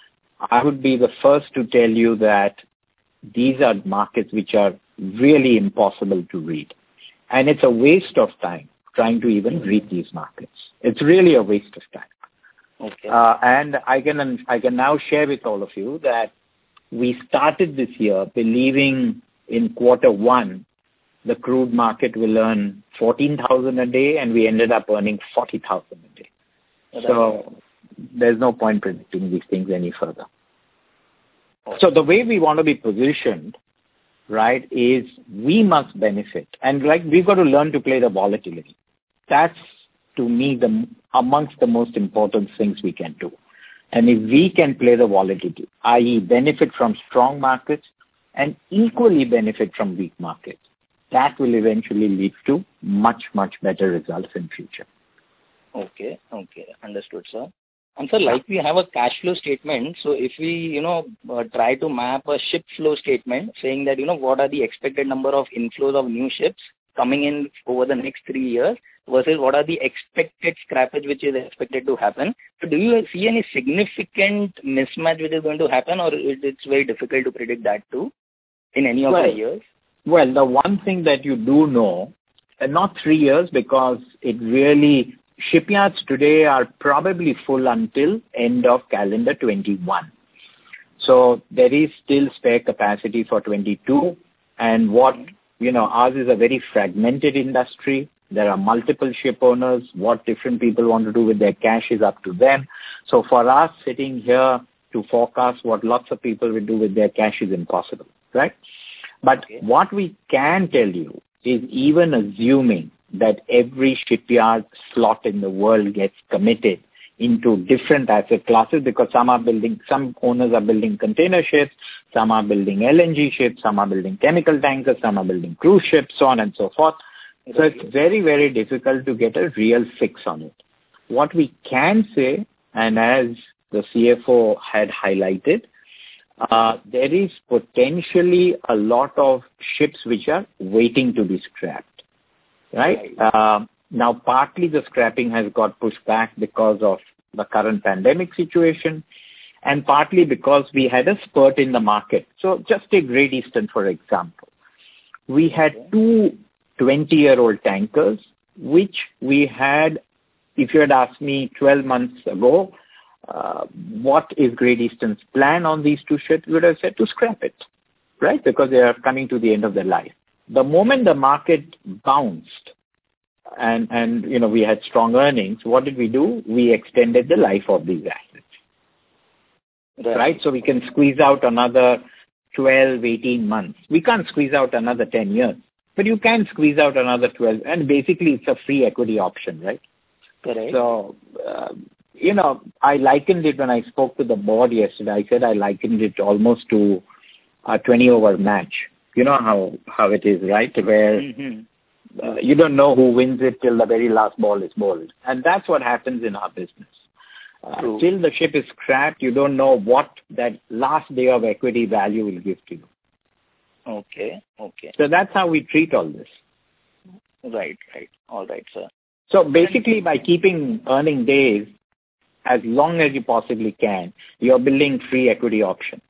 I would be the first to tell you that these are markets which are really impossible to read. And it's a waste of time trying to even read these markets. It's really a waste of time. Okay. Uh, and I can, I can now share with all of you that we started this year believing in quarter one the crude market will earn fourteen thousand a day, and we ended up earning forty thousand a day. That's so right. There's no point predicting these things any further. Okay. So the way we want to be positioned, right, is we must benefit. And like we've got to learn to play the volatility. That's, to me, the amongst the most important things we can do. And if we can play the volatility, that is benefit from strong markets and equally benefit from weak markets, that will eventually lead to much, much better results in future. Okay, okay, understood, sir. And sir, like we have a cash flow statement, so if we, you know, uh, try to map a ship flow statement saying that, you know, what are the expected number of inflows of new ships coming in over the next three years versus what are the expected scrappage which is expected to happen. So do you see any significant mismatch which is going to happen, or it's very difficult to predict that too in any of well, the years? Well, the one thing that you do know, and not three years because it really, shipyards today are probably full until end of calendar twenty-one. So there is still spare capacity for twenty-two. And what, you know, ours is a very fragmented industry. There are multiple ship owners. What different people want to do with their cash is up to them. So for us sitting here to forecast what lots of people will do with their cash is impossible, right? But okay. What we can tell you is, even assuming that every shipyard slot in the world gets committed into different asset classes, because some are building, some owners are building container ships, some are building L N G ships, some are building chemical tankers, some are building cruise ships, so on and so forth. So it's very, very difficult to get a real fix on it. What we can say, and as the C F O had highlighted, uh, there is potentially a lot of ships which are waiting to be scrapped, right? Uh, now, partly the scrapping has got pushed back because of the current pandemic situation, and partly because we had a spurt in the market. So just take Great Eastern, for example. We had two twenty-year-old tankers, which we had, if you had asked me twelve months ago, uh, what is Great Eastern's plan on these two ships, we would have said to scrap it, right? Because they are coming to the end of their life. The moment the market bounced, and, and, you know, we had strong earnings, what did we do? We extended the life of these assets. Right. right? So we can squeeze out another twelve, eighteen months. We can't squeeze out another ten years, but you can squeeze out another twelve. And basically, it's a free equity option, right? Correct. So, uh, you know, I likened it when I spoke to the board yesterday. I said I likened it almost to a twenty over match. You know how, how it is, right? Where mm-hmm. uh, you don't know who wins it till the very last ball is bowled. And that's what happens in our business. Uh, till the ship is scrapped, you don't know what that last day of equity value will give to you. Okay, okay. So that's how we treat all this. Right, right. All right, sir. So basically, by keeping earning days as long as you possibly can, you're building free equity options.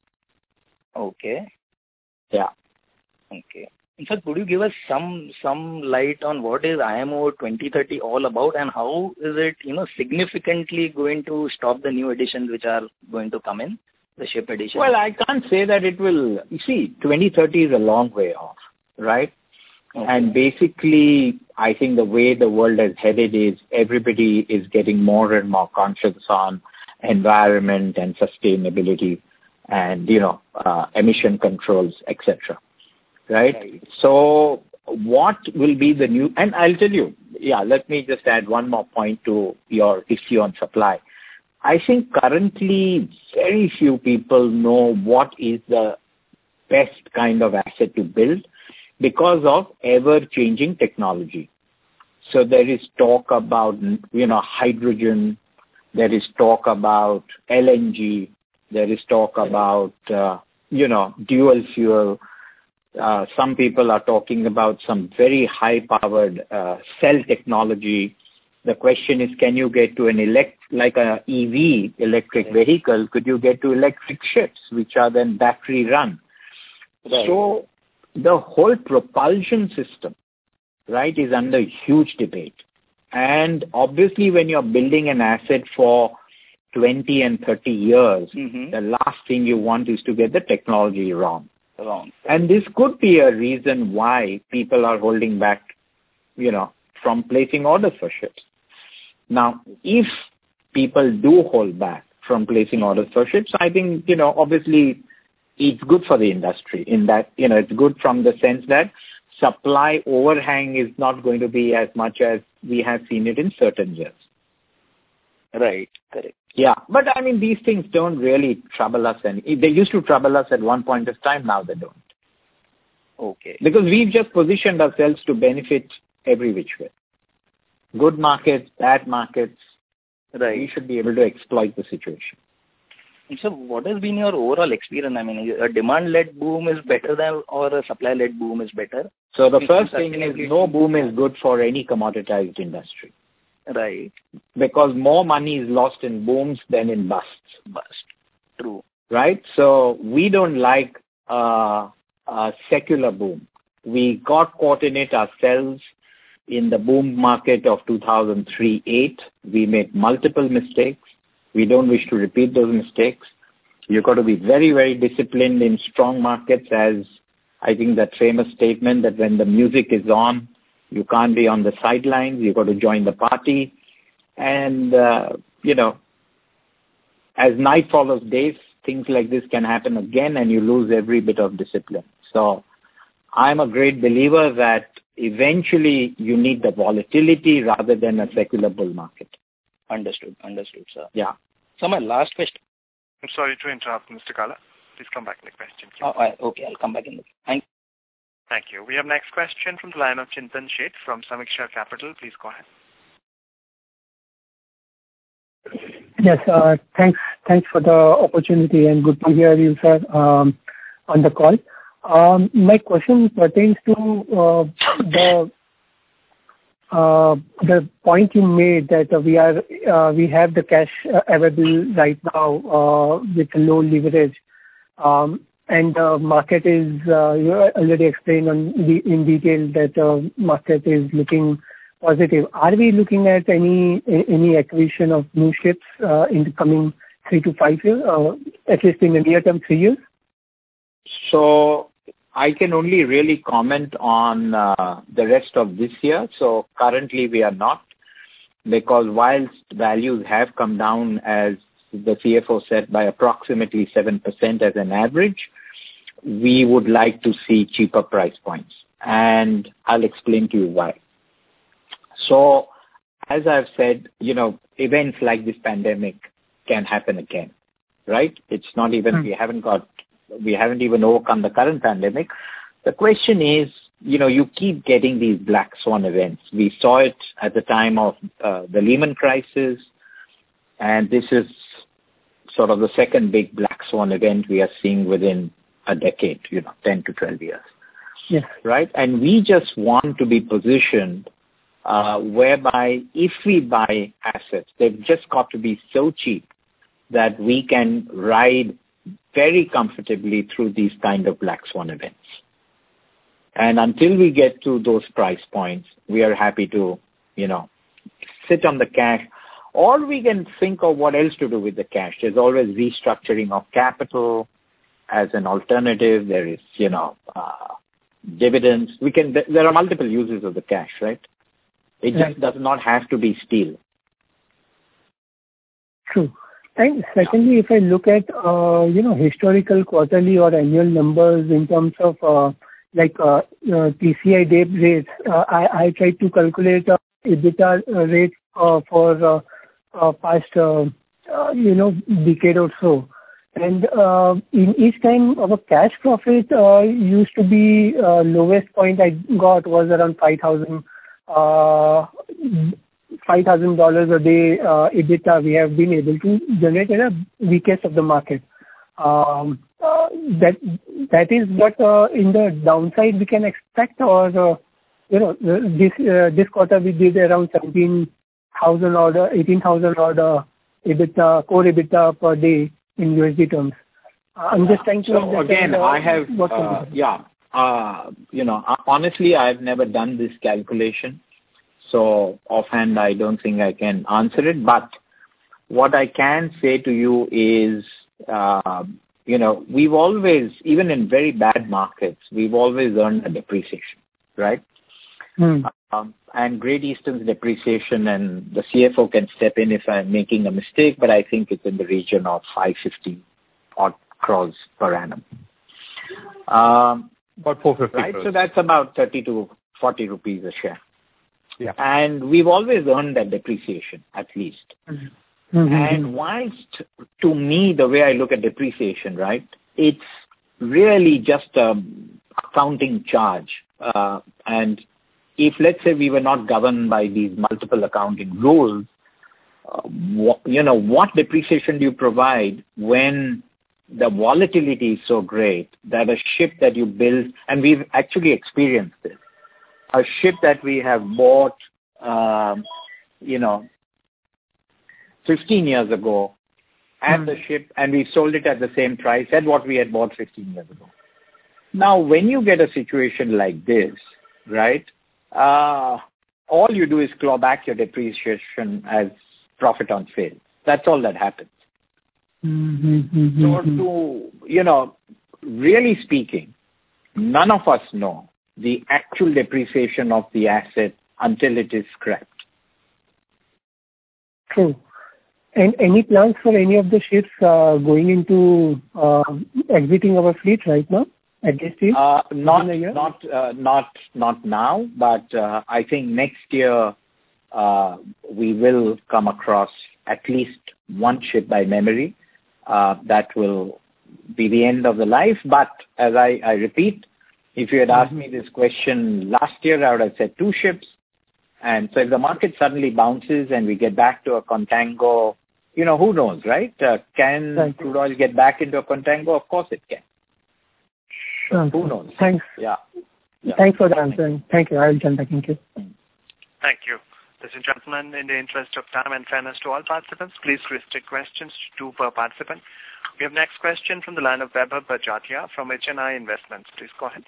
Okay. Yeah. Okay. In fact, could you give us some some light on what is I M O twenty thirty all about, and how is it, you know, significantly going to stop the new editions which are going to come in, the ship edition? Well, I can't say that it will. You see, twenty thirty is a long way off, right? Okay. And basically, I think the way the world has headed is everybody is getting more and more conscious on environment and sustainability and, you know, uh, emission controls, et cetera. Right? right? So what will be the new, and I'll tell you, yeah, let me just add one more point to your issue on supply. I think currently very few people know what is the best kind of asset to build because of ever-changing technology. So there is talk about, you know, hydrogen, there is talk about L N G, there is talk about, uh, you know, dual fuel. Uh, some people are talking about some very high-powered uh, cell technology. The question is, can you get to an elect like a E V, electric vehicle? Could you get to electric ships, which are then battery run? Right. So the whole propulsion system, right, is under huge debate. And obviously, when you're building an asset for twenty and thirty years, mm-hmm. the last thing you want is to get the technology wrong. Wrong. And this could be a reason why people are holding back, you know, from placing orders for ships. Now, if people do hold back from placing orders for ships, I think, you know, obviously it's good for the industry in that, you know, it's good from the sense that supply overhang is not going to be as much as we have seen it in certain years. Right, correct. Yeah, but I mean, these things don't really trouble us. And they used to trouble us at one point of time, now they don't. Okay. Because we've just positioned ourselves to benefit every which way. Good markets, bad markets, right. We should be able to exploit the situation. So what has been your overall experience? I mean, a demand-led boom is better than, or a supply-led boom is better? So the first thing is no boom is good for any commoditized industry. Right. Because more money is lost in booms than in busts. Bust. True. Right? So we don't like uh, a secular boom. We got caught in it ourselves in the boom market of two thousand three to eight. We made multiple mistakes. We don't wish to repeat those mistakes. You've got to be very, very disciplined in strong markets, as I think that famous statement that when the music is on, you can't be on the sidelines. You've got to join the party. And, uh, you know, as night follows days, things like this can happen again and you lose every bit of discipline. So I'm a great believer that eventually you need the volatility rather than a secular bull market. Understood. Understood, sir. Yeah. So my last question. I'm sorry to interrupt, Mister Kala. Please come back in the question queue. Oh, I, okay, I'll come back in the Thank you. Thank you. We have next question from the line of Chintan Sheth from Samiksha Capital. Please go ahead. Yes, uh, thanks Thanks for the opportunity and good to hear you, sir, um, on the call. Um, my question pertains to uh, the uh, the point you made that uh, we are uh, we have the cash uh, available right now uh, with low leverage. Um, And the uh, market is, uh, you already explained on the, in detail that uh, market is looking positive. Are we looking at any any acquisition of new ships uh, in the coming three to five years, uh, at least in the near term, three years? So I can only really comment on uh, the rest of this year. So currently we are not, because whilst values have come down, as the C F O said, by approximately seven percent as an average, we would like to see cheaper price points. And I'll explain to you why. So as I've said, you know, events like this pandemic can happen again, right? It's not even, hmm. we haven't got, we haven't even overcome the current pandemic. The question is, you know, you keep getting these black swan events. We saw it at the time of uh, the Lehman crisis, and this is sort of the second big black swan event we are seeing within a decade, you know, ten to twelve years. Yes. Right? And we just want to be positioned uh, whereby if we buy assets, they've just got to be so cheap that we can ride very comfortably through these kind of black swan events. And until we get to those price points, we are happy to, you know, sit on the cash, or we can think of what else to do with the cash. There's always restructuring of capital as an alternative. There is, you know, uh, dividends. We can, there are multiple uses of the cash, right? It just right. does not have to be steel. True. And secondly, if I look at, uh, you know, historical quarterly or annual numbers in terms of, uh, like, uh, uh, T C I debt rates, uh, I, I tried to calculate uh, EBITDA rate uh, for uh, uh, past, uh, uh, you know, decade or so. And uh, in each time our cash profit uh, used to be uh, lowest point I got was around five thousand uh, five thousand dollars a day uh, EBITDA we have been able to generate in the weakest of the market. Um, uh, that that is what uh, in the downside we can expect, or uh, you know this uh, this quarter we did around seventeen thousand order, eighteen thousand order EBITDA, core EBITDA per day in U S D terms. Uh, I'm just trying to so understand. Again, uh, I have uh, yeah uh, you know honestly I've never done this calculation. So offhand, I don't think I can answer it. But what I can say to you is, uh, you know, we've always, even in very bad markets, we've always earned a depreciation, right? Hmm. Um, and Great Eastern's depreciation, and the C F O can step in if I'm making a mistake, but I think it's in the region of five hundred fifty odd crores per annum. Um, about four hundred fifty right? crores. So that's about thirty to forty rupees a share. Yeah. And we've always earned that depreciation, at least. Mm-hmm. And whilst, to me, the way I look at depreciation, right, it's really just a accounting charge. Uh, and if, let's say, we were not governed by these multiple accounting rules, uh, wh- you know, what depreciation do you provide when the volatility is so great that a ship that you build, and we've actually experienced this, a ship that we have bought, um, you know, fifteen years ago, and mm. the ship, and we sold it at the same price at what we had bought fifteen years ago. Now, when you get a situation like this, right, uh, all you do is claw back your depreciation as profit on sale. That's all that happens. Mm-hmm. So to, you know, really speaking, none of us know the actual depreciation of the asset until it is scrapped. True. And any plans for any of the ships uh, going into uh, exiting our fleet right now at this stage? Uh, not, not, uh, not, not now. But uh, I think next year uh, we will come across at least one ship by memory. Uh, that will be the end of the life. But as I, I repeat, if you had asked me this question last year, I would have said two ships. And so if the market suddenly bounces and we get back to a contango, you know, who knows, right? Uh, can right. crude oil get back into a contango? Of course it can. So who knows? Thanks. Yeah. yeah. Thanks for the answer. Thank you. I will jump back. Thank you. Thank you. Ladies and gentlemen, in the interest of time and fairness to all participants, please restrict questions to two per participant. We have next question from the line of Vaibhav Bajatia from H N I Investments. Please go ahead.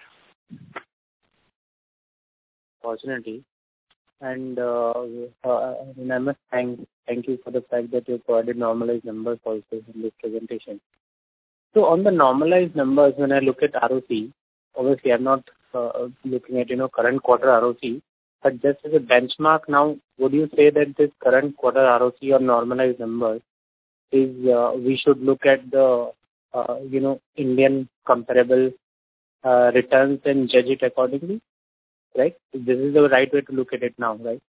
Opportunity. And uh, uh, and I must thank thank you for the fact that you provided normalized numbers also in this presentation. So on the normalized numbers, when I look at R O C, obviously I'm not uh, looking at, you know, current quarter R O C, but just as a benchmark now, would you say that this current quarter R O C or normalized numbers is, uh, we should look at the, uh, you know, Indian comparable uh, returns and judge it accordingly, right? This is the right way to look at it now, right?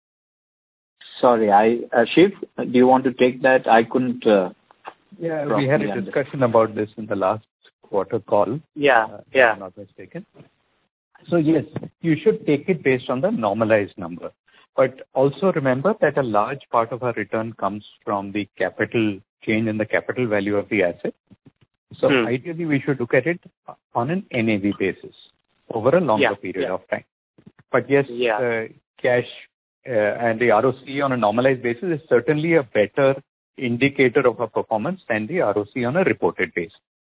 Sorry, I, uh, Shiv, do you want to take that? I couldn't. Uh, yeah, we had a discussion about this in the last quarter call. Yeah, uh, yeah. If I'm not mistaken. So yes, you should take it based on the normalized number. But also remember that a large part of our return comes from the capital change in the capital value of the asset. So hmm. ideally, we should look at it on an N A V basis over a longer yeah, period yeah. of time. But yes, yeah. uh, cash uh, and the R O C on a normalized basis is certainly a better indicator of our performance than the R O C on a reported basis.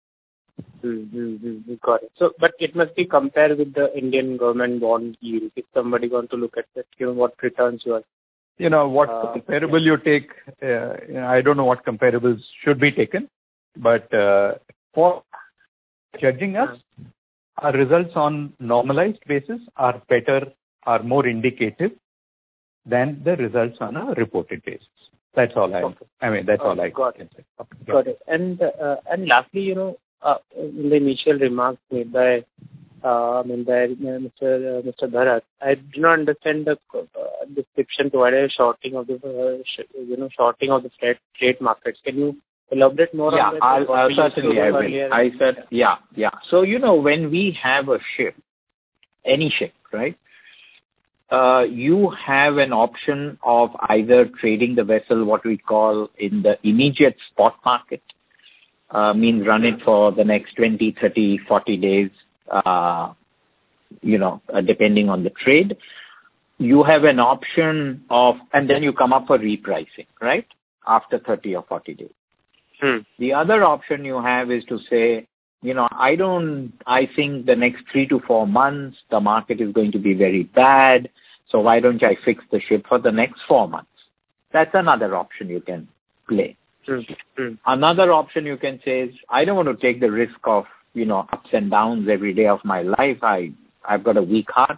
Mm-hmm. Got it. So, but it must be compared with the Indian government bond yield. If somebody want to look at that, you know, what returns you are. You know, what uh, comparable you take, uh, you know, I don't know what comparables should be taken, but uh, for judging us, uh, our results on normalized basis are better, are more indicative than the results on a reported basis. That's all I, okay. I mean, that's oh, all I got can it. say. Okay. Got it. And, uh, and lastly, you know, uh, in the initial remarks made by, uh, I mean, by Mister Uh, Mister Bharat, I do not understand the uh, description provided shorting of the, uh, sh- you know, shorting of the trade, trade markets. Can you elaborate more yeah, on that? I'll, I'll certainly I will. I said, yeah, yeah. So, you know, when we have a ship, any ship, right, uh, you have an option of either trading the vessel, what we call in the immediate spot market, uh, means run it for the next twenty, thirty, forty days, uh, you know, uh, depending on the trade. You have an option of, and then you come up for repricing, right, after thirty or forty days. Hmm. The other option you have is to say, you know, I don't, I think the next three to four months, the market is going to be very bad. So why don't I fix the ship for the next four months? That's another option you can play. Hmm. Hmm. Another option you can say is, I don't want to take the risk of, you know, ups and downs every day of my life. I, I've got a weak heart.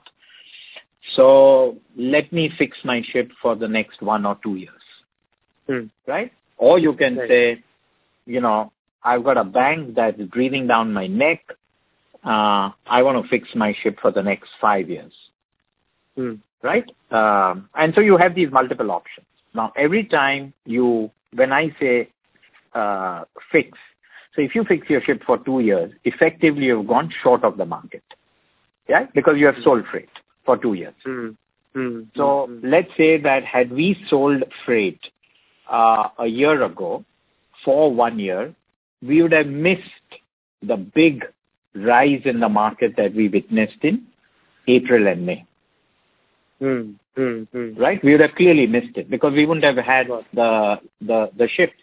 So let me fix my ship for the next one or two years. Hmm. Right? Or you can right. say, you know, I've got a bank that's breathing down my neck. Uh, I want to fix my ship for the next five years. Hmm. Right? Um, and so you have these multiple options. Now, every time you, when I say uh, fix, so if you fix your ship for two years, effectively you've gone short of the market. Yeah? Because you have sold freight for two years. Hmm. Hmm. So hmm. let's say that had we sold freight uh, a year ago for one year, we would have missed the big rise in the market that we witnessed in April and May. Mm, mm, mm. Right? We would have clearly missed it because we wouldn't have had the the, the ships.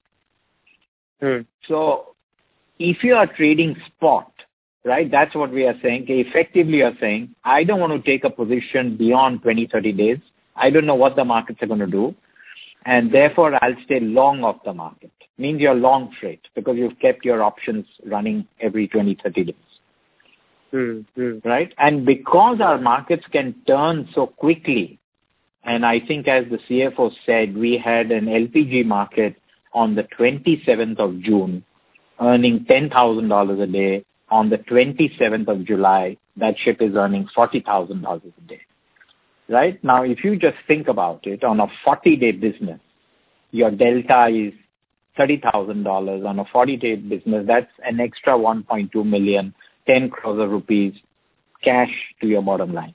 Mm. So if you are trading spot, right, that's what we are saying. Effectively you are saying, I don't want to take a position beyond twenty, thirty days. I don't know what the markets are going to do. And therefore, I'll stay long of the market. Means you're long freight because you've kept your options running every twenty, thirty days. Mm-hmm. Right? And because our markets can turn so quickly, and I think as the C F O said, we had an L P G market on the twenty-seventh of June earning ten thousand dollars a day. On the twenty-seventh of July, that ship is earning forty thousand dollars a day. Right? Now, if you just think about it, on a forty-day business, your delta is thirty thousand dollars. On a forty-day business, that's an extra one point two million, ten crores of rupees cash to your bottom line.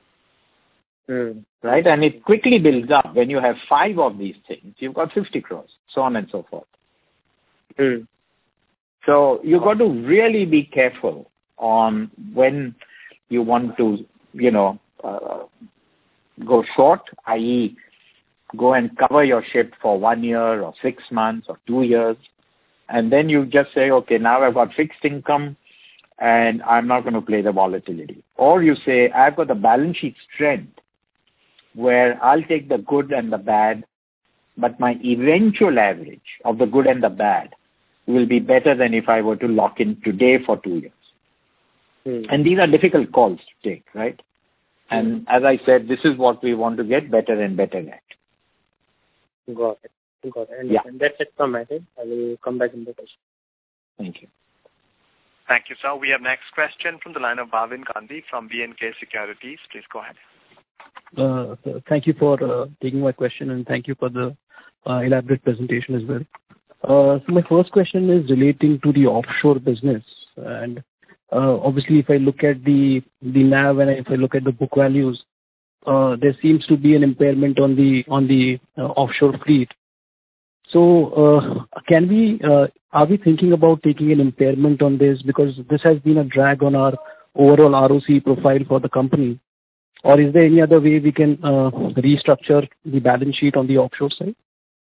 Mm. Right? And it quickly builds up. When you have five of these things, you've got fifty crores, so on and so forth. Mm. So you've got to really be careful on when you want to, you know, uh, go short, that is go and cover your ship for one year or six months or two years. And then you just say, okay, now I've got fixed income and I'm not going to play the volatility. Or you say, I've got the balance sheet strength where I'll take the good and the bad, but my eventual average of the good and the bad will be better than if I were to lock in today for two years. Hmm. And these are difficult calls to take, right? And as I said, this is what we want to get better and better at. Got it. Got it. And yeah. That's it from my side. I will come back in the question. Thank you. Thank you, sir. We have next question from the line of Bhavin Gandhi from B and K Securities. Please go ahead. Uh, thank you for uh, taking my question, and thank you for the uh, elaborate presentation as well. Uh, so my first question is relating to the offshore business. And uh, obviously, if I look at the the N A V and if I look at the book values, uh, there seems to be an impairment on the on the uh, offshore fleet. So, uh, can we uh, are we thinking about taking an impairment on this, because this has been a drag on our overall R O C profile for the company, or is there any other way we can uh, restructure the balance sheet on the offshore side?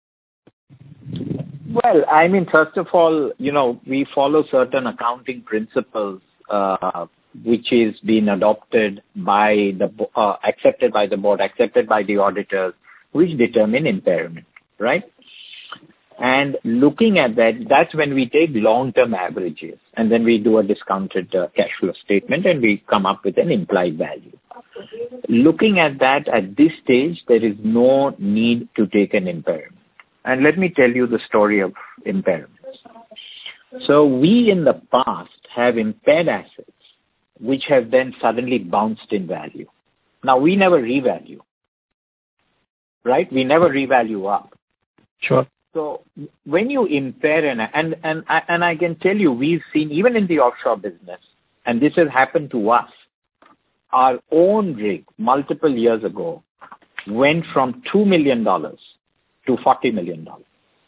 Well, I mean, first of all, you know, we follow certain accounting principles, uh, which is being adopted by the, uh, accepted by the board, accepted by the auditors, which determine impairment, right? And looking at that, that's when we take long-term averages, and then we do a discounted uh, cash flow statement, and we come up with an implied value. Looking at that, at this stage, there is no need to take an impairment. And let me tell you the story of impairments. So we in the past have impaired assets which have then suddenly bounced in value. Now, we never revalue, right? We never revalue up. Sure. So when you impair, an, and, and, and I can tell you, we've seen, even in the offshore business, and this has happened to us, our own rig multiple years ago went from two million dollars to forty million dollars.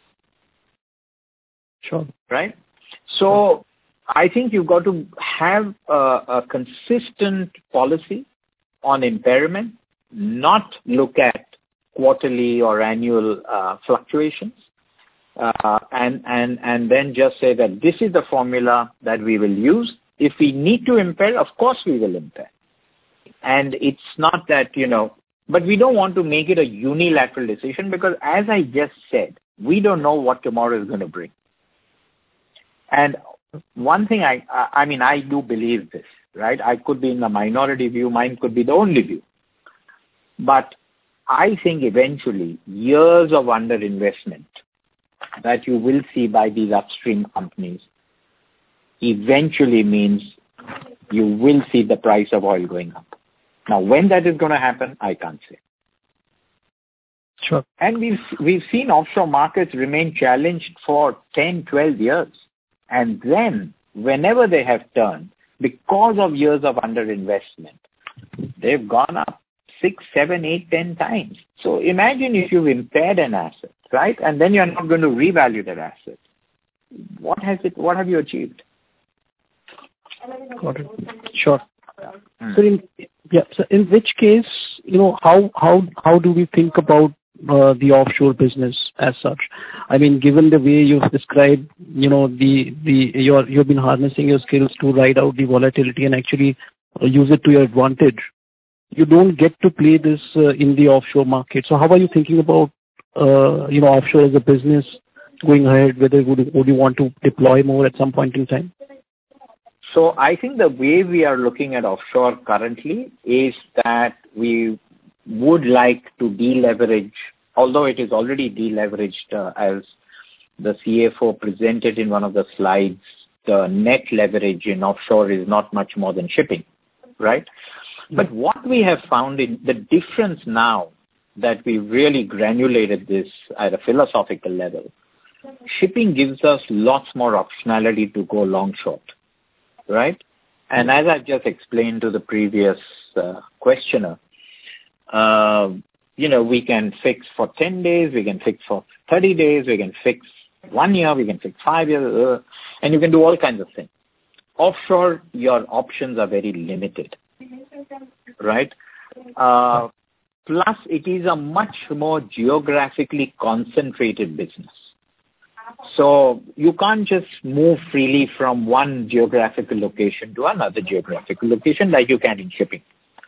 Sure. Right? So I think you've got to have a, a consistent policy on impairment, not look at quarterly or annual uh, fluctuations, uh, and, and, and then just say that this is the formula that we will use. If we need to impair, of course we will impair. And it's not that, you know, but we don't want to make it a unilateral decision, because as I just said, we don't know what tomorrow is going to bring. And one thing I, I mean, I do believe this, right? I could be in the minority view, mine could be the only view. But I think eventually years of underinvestment that you will see by these upstream companies eventually means you will see the price of oil going up. Now, when that is going to happen, I can't say. Sure. And we've, we've seen offshore markets remain challenged for ten, twelve years. And then, whenever they have turned, because of years of underinvestment, they've gone up six, seven, eight, ten times. So imagine if you've impaired an asset, right? And then you're not going to revalue that asset. What has it, what have you achieved? Got it. Sure. Hmm. So in, yeah, so in which case, you know, how, how, how do we think about uh, the offshore business as such? I mean, given the way you've described, you know, the, the, you're, you've been harnessing your skills to ride out the volatility and actually uh, use it to your advantage. You don't get to play this uh, in the offshore market. So how are you thinking about, uh, you know, offshore as a business going ahead? Whether would, would you want to deploy more at some point in time? So I think the way we are looking at offshore currently is that we would like to deleverage, although it is already deleveraged, uh, as the C F O presented in one of the slides, the net leverage in offshore is not much more than shipping, right? But what we have found in the difference now that we really granulated this at a philosophical level, shipping gives us lots more optionality to go long short, right? And as I just explained to the previous uh, questioner, uh, you know, we can fix for ten days, we can fix for thirty days, we can fix one year, we can fix five years, uh, and you can do all kinds of things. Offshore, your options are very limited, right? Uh, plus, it is a much more geographically concentrated business. So you can't just move freely from one geographical location to another geographical location like you can in shipping.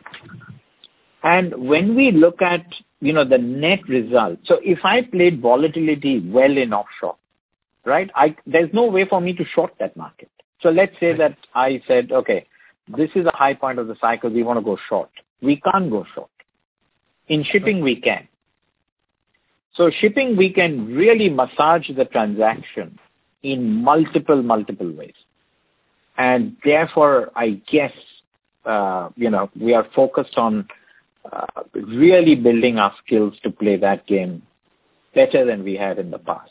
And when we look at, you know, the net result, so if I played volatility well in offshore, right, I, there's no way for me to short that market. So let's say that I said, okay, this is a high point of the cycle, we want to go short. We can't go short. In shipping, we can. So shipping, we can really massage the transaction in multiple, multiple ways. And therefore, I guess, uh, you know, we are focused on uh, really building our skills to play that game better than we had in the past.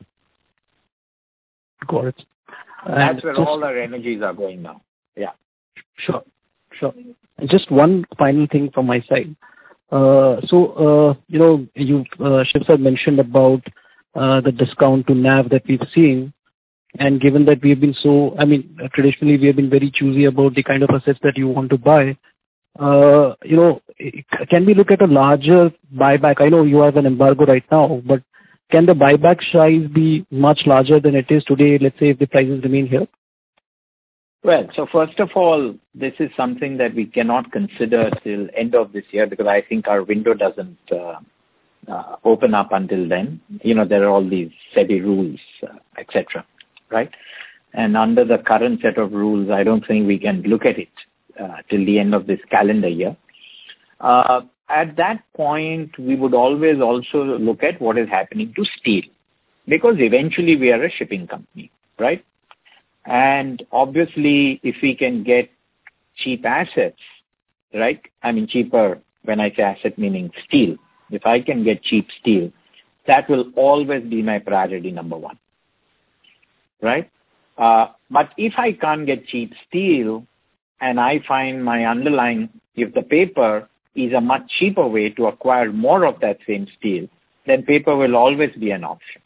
Got it. And that's where just, all our energies are going now. Yeah. Sure, sure. And just one final thing from my side. Uh, so, uh, you know, you, uh, Shiv sir mentioned about uh, the discount to N A V that we've seen. And given that we have been so, I mean, traditionally we have been very choosy about the kind of assets that you want to buy, uh, you know, can we look at a larger buyback? I know you have an embargo right now, but can the buyback size be much larger than it is today, let's say if the prices remain here? Well, so first of all, this is something that we cannot consider till end of this year because I think our window doesn't uh, uh, open up until then. You know, there are all these SEBI rules, uh, et cetera. Right? And under the current set of rules, I don't think we can look at it uh, till the end of this calendar year. Uh, at that point, we would always also look at what is happening to steel because eventually we are a shipping company, right? And obviously, if we can get cheap assets, right? I mean, cheaper, when I say asset, meaning steel. If I can get cheap steel, that will always be my priority number one. Right? Uh, but if I can't get cheap steel and I find my underlying, if the paper is a much cheaper way to acquire more of that same steel, then paper will always be an option.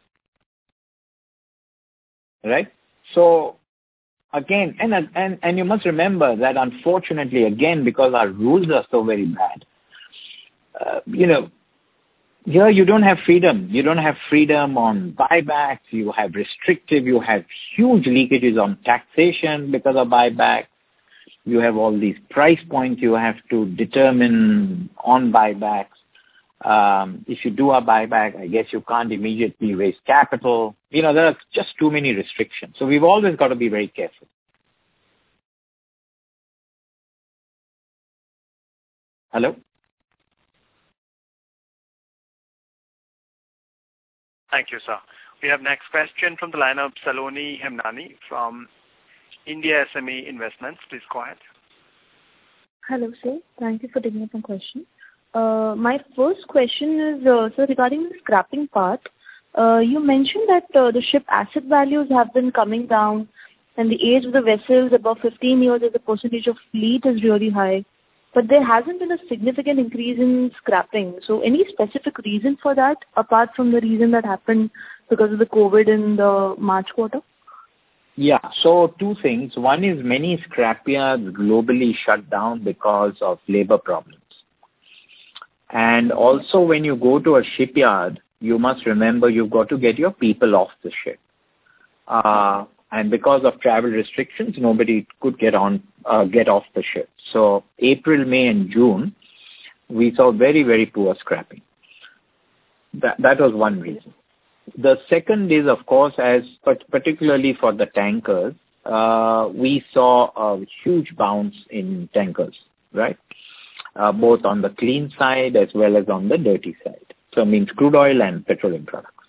Right? So, again, and, and, and you must remember that unfortunately, again, because our rules are so very bad, uh, you know, here you don't have freedom. You don't have freedom on buybacks. You have restrictive. You have huge leakages on taxation because of buyback. You have all these price points you have to determine on buybacks. Um, if you do a buyback, I guess you can't immediately raise capital. You know, there are just too many restrictions. So we've always got to be very careful. Hello? Thank you, sir. We have next question from the line of Saloni Hemnani from India S M E Investments. Please go ahead. Hello, sir. Thank you for taking up my question. Uh, my first question is, uh, sir, regarding the scrapping part. Uh, you mentioned that uh, the ship asset values have been coming down and the age of the vessels above fifteen years as a percentage of fleet is really high. But there hasn't been a significant increase in scrapping. So any specific reason for that, apart from the reason that happened because of the COVID in the March quarter? Yeah, so two things. One is many scrapyards globally shut down because of labor problems. And also when you go to a shipyard, you must remember you've got to get your people off the ship. Uh, And because of travel restrictions, nobody could get on, uh, get off the ship. So April, May, and June, we saw very, very poor scrapping. That that was one reason. The second is, of course, as particularly for the tankers, uh, we saw a huge bounce in tankers, right? Uh, both on the clean side as well as on the dirty side. So it means crude oil and petroleum products.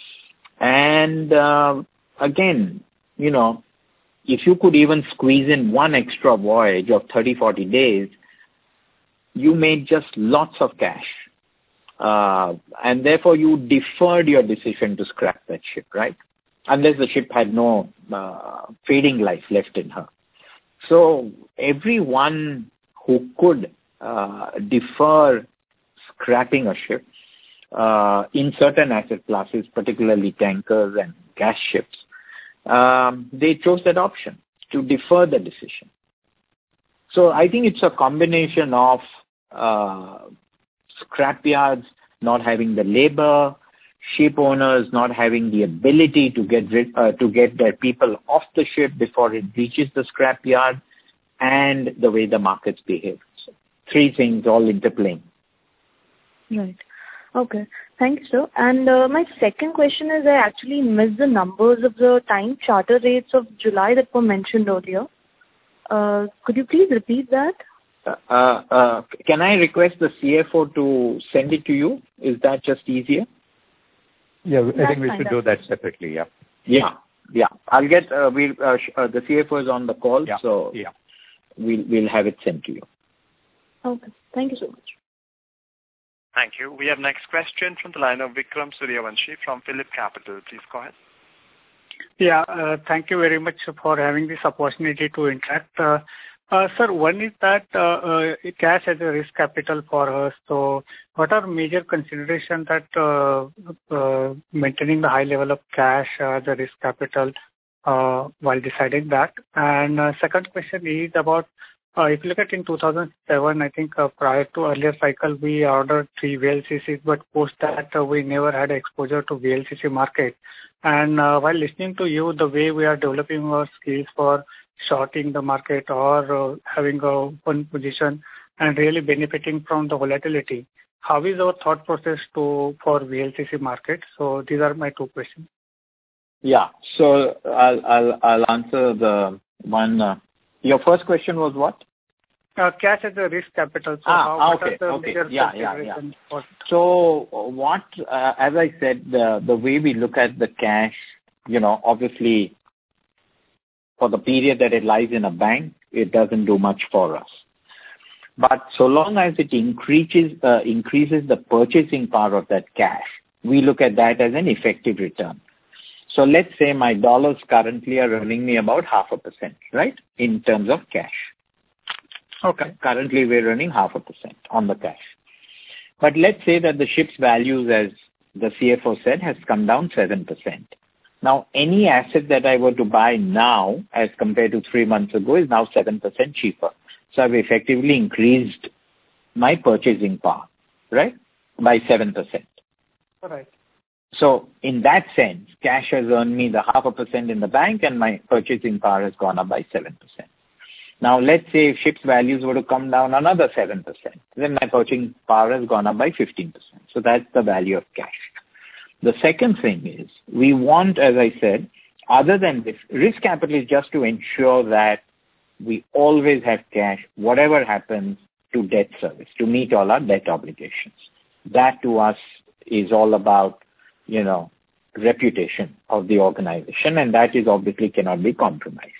And uh, again, you know, if you could even squeeze in one extra voyage of thirty, forty days, you made just lots of cash. Uh, and therefore you deferred your decision to scrap that ship, right? Unless the ship had no uh, fading life left in her. So everyone who could uh, defer scrapping a ship uh, in certain asset classes, particularly tankers and gas ships, um, they chose that option to defer the decision. So I think it's a combination of uh, scrapyards not having the labor, ship owners not having the ability to get rid, uh, to get their people off the ship before it reaches the scrapyard, and the way the markets behave. So three things all interplaying. Right. Okay. Thank you, sir. And uh, my second question is, I actually missed the numbers of the time charter rates of July that were mentioned earlier. Uh, could you please repeat that? Uh, uh, can I request the C F O to send it to you? Is that just easier? Yeah, I That's think we fine, should that's do that separately. Yeah. Yeah, yeah. I'll get. Uh, we uh, sh- uh, the C F O is on the call, Yeah. so Yeah. we'll we'll have it sent to you. Okay. Thank you so much. Thank you. We have next question from the line of Vikram Suryavanshi from Phillip Capital. Please go ahead. Yeah, uh, thank you very much for having this opportunity to interact. Uh, uh, sir, one is that uh, uh, cash as a risk capital for us. So, what are major considerations that uh, uh, maintaining the high level of cash as a risk capital uh, while deciding that? And uh, second question is about uh, if you look at in two thousand seven, I think uh, prior to earlier cycle, we ordered three V L C Cs, but post that uh, we never had exposure to V L C C market. And uh, while listening to you, the way we are developing our skills for shorting the market or uh, having a open position and really benefiting from the volatility, how is our thought process to for V L C C market? So these are my two questions. Yeah. So I'll I'll I'll answer the one. Uh, your first question was what? Uh, cash as a risk capital. So Ah, how, what okay, are the okay. major Yeah, yeah, considerations for- So what, uh, as I said, the the way we look at the cash, you know, obviously for the period that it lies in a bank, it doesn't do much for us. But so long as it increases uh, increases the purchasing power of that cash, we look at that as an effective return. So let's say my dollars currently are earning me about half a percent, right, in terms of cash. Okay. Currently, we're earning half a percent on the cash. But let's say that the ship's values, as the C F O said, has come down seven percent. Now, any asset that I were to buy now as compared to three months ago is now seven percent cheaper. So I've effectively increased my purchasing power, right, by seven percent. All right. So in that sense, cash has earned me the half a percent in the bank and my purchasing power has gone up by seven percent. Now, let's say if ships' values were to come down another seven percent, then my purchasing power has gone up by fifteen percent. So that's the value of cash. The second thing is, we want, as I said, other than this, risk capital is just to ensure that we always have cash, whatever happens, to debt service, to meet all our debt obligations. That to us is all about, you know, reputation of the organization, and that is obviously cannot be compromised.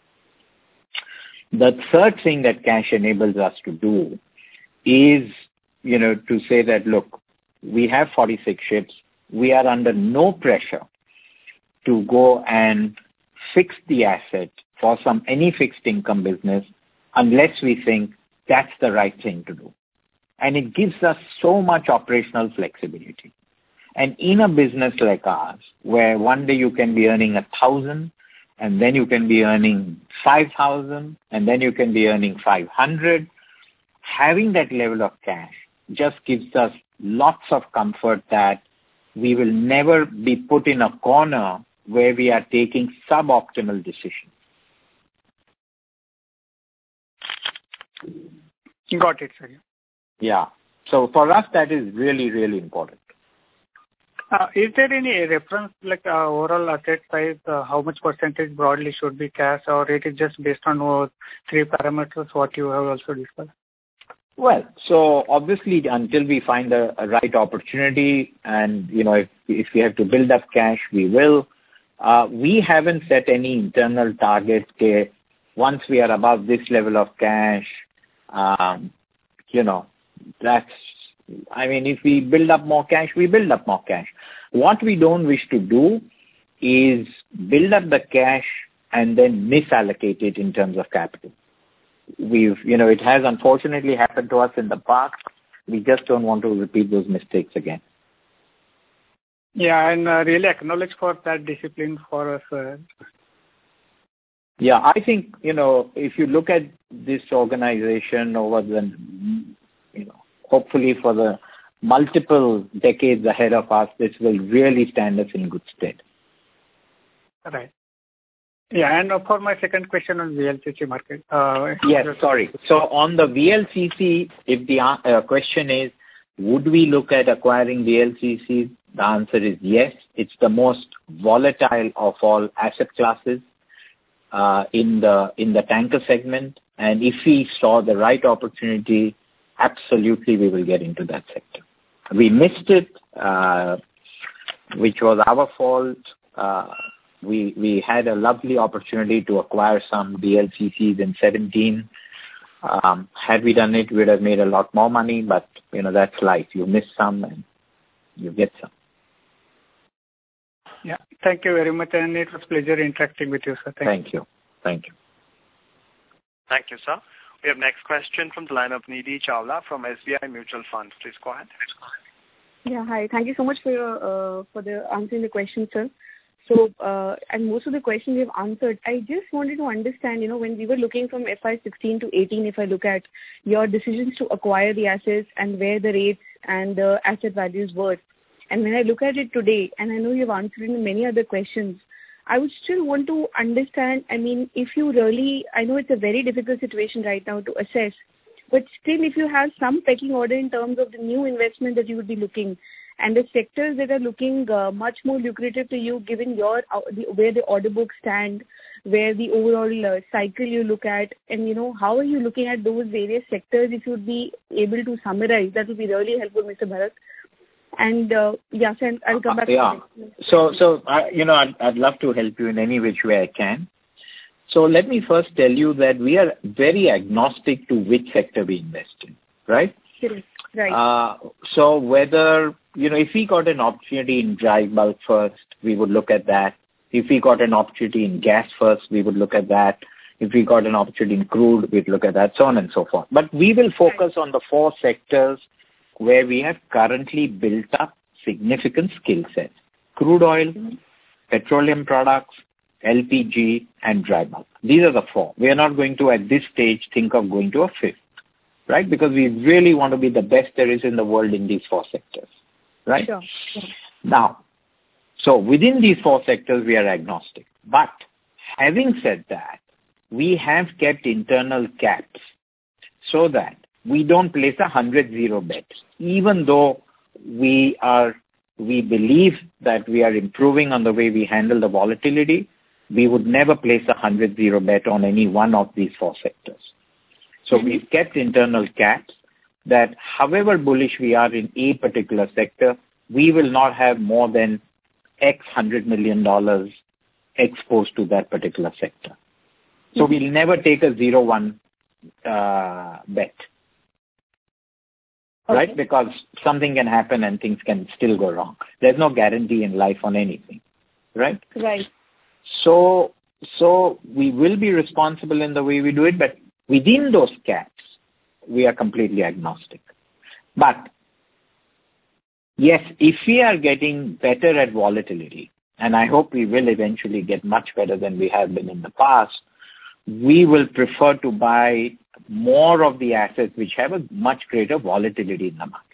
The third thing that cash enables us to do is, you know, to say that, look, we have forty-six ships. We are under no pressure to go and fix the asset for some any fixed income business unless we think that's the right thing to do. And it gives us so much operational flexibility. And in a business like ours, where one day you can be earning a thousand, and then you can be earning five thousand, and then you can be earning five hundred, having that level of cash just gives us lots of comfort that we will never be put in a corner where we are taking suboptimal decisions. Got it, sir. Yeah. So for us, that is really, really important. Uh, is there any reference, like uh, overall asset size, uh, how much percentage broadly should be cash, or it is just based on uh, three parameters, what you have also discussed? Well, so obviously until we find a, a right opportunity and, you know, if, if we have to build up cash, we will. Uh, we haven't set any internal targets. Okay, once we are above this level of cash, um, you know, that's, I mean, if we build up more cash, we build up more cash. What we don't wish to do is build up the cash and then misallocate it in terms of capital. We've, you know, it has unfortunately happened to us in the past. We just don't want to repeat those mistakes again. Yeah, and uh, really acknowledge for that discipline for us. Uh, Yeah, I think, you know, if you look at this organization over the, you know, hopefully for the multiple decades ahead of us, this will really stand us in good stead. Right. Yeah, and uh, for my second question on V L C C market. Uh, yes, sorry. So on the V L C C, if the uh, question is, would we look at acquiring V L C Cs? The answer is yes. It's the most volatile of all asset classes. uh, in the in the tanker segment, and if we saw the right opportunity, absolutely we will get into that sector. We missed it, uh, which was our fault. Uh, we we had a lovely opportunity to acquire some B L C Cs in seventeen. Um, had we done it, we would have made a lot more money, but, you know, that's life. You miss some and you get some. Yeah, thank you very much, and it was a pleasure interacting with you, sir. Thank, Thank you. Thank you. Thank you, sir. We have next question from the line of Nidhi Chawla from S B I Mutual Fund. Please go ahead. Yeah, hi. Thank you so much for your uh, for the answering the question, sir. So, uh, and most of the questions we have answered. I just wanted to understand, you know, when we were looking from F Y sixteen to eighteen, if I look at your decisions to acquire the assets and where the rates and the asset values were, and when I look at it today, and I know you've answered in many other questions, I would still want to understand, I mean, if you really, I know it's a very difficult situation right now to assess, but still if you have some pecking order in terms of the new investment that you would be looking, and the sectors that are looking uh, much more lucrative to you given your uh, the, where the order books stand, where the overall uh, cycle you look at, and, you know, how are you looking at those various sectors? If you would be able to summarize, that would be really helpful, Mister Bharat. And, uh, yeah, so I'll come back uh, yeah. to that. So, so uh, you know, I'd, I'd love to help you in any which way I can. So let me first tell you that we are very agnostic to which sector we invest in, right? Right. Uh, so whether, you know, if we got an opportunity in dry bulk first, we would look at that. If we got an opportunity in gas first, we would look at that. If we got an opportunity in crude, we'd look at that, so on and so forth. But we will focus right. on the four sectors where we have currently built up significant skill sets. Crude oil, mm-hmm. petroleum products, L P G, and dry bulk. These are the four. We are not going to, at this stage, think of going to a fifth, right? Because we really want to be the best there is in the world in these four sectors, right? Sure. Sure. Now, so within these four sectors, we are agnostic. But having said that, we have kept internal caps so that we don't place a hundred zero bet. Even though we are, we believe that we are improving on the way we handle the volatility, we would never place a hundred zero bet on any one of these four sectors. So mm-hmm. we've kept internal caps that however bullish we are in a particular sector, we will not have more than X hundred million dollars exposed to that particular sector. So mm-hmm. we'll never take a zero one uh, bet. Okay. Right? Because something can happen and things can still go wrong. There's no guarantee in life on anything. Right? Right. So, so we will be responsible in the way we do it, but within those caps, we are completely agnostic. But, yes, if we are getting better at volatility, and I hope we will eventually get much better than we have been in the past, we will prefer to buy more of the assets which have a much greater volatility in the market.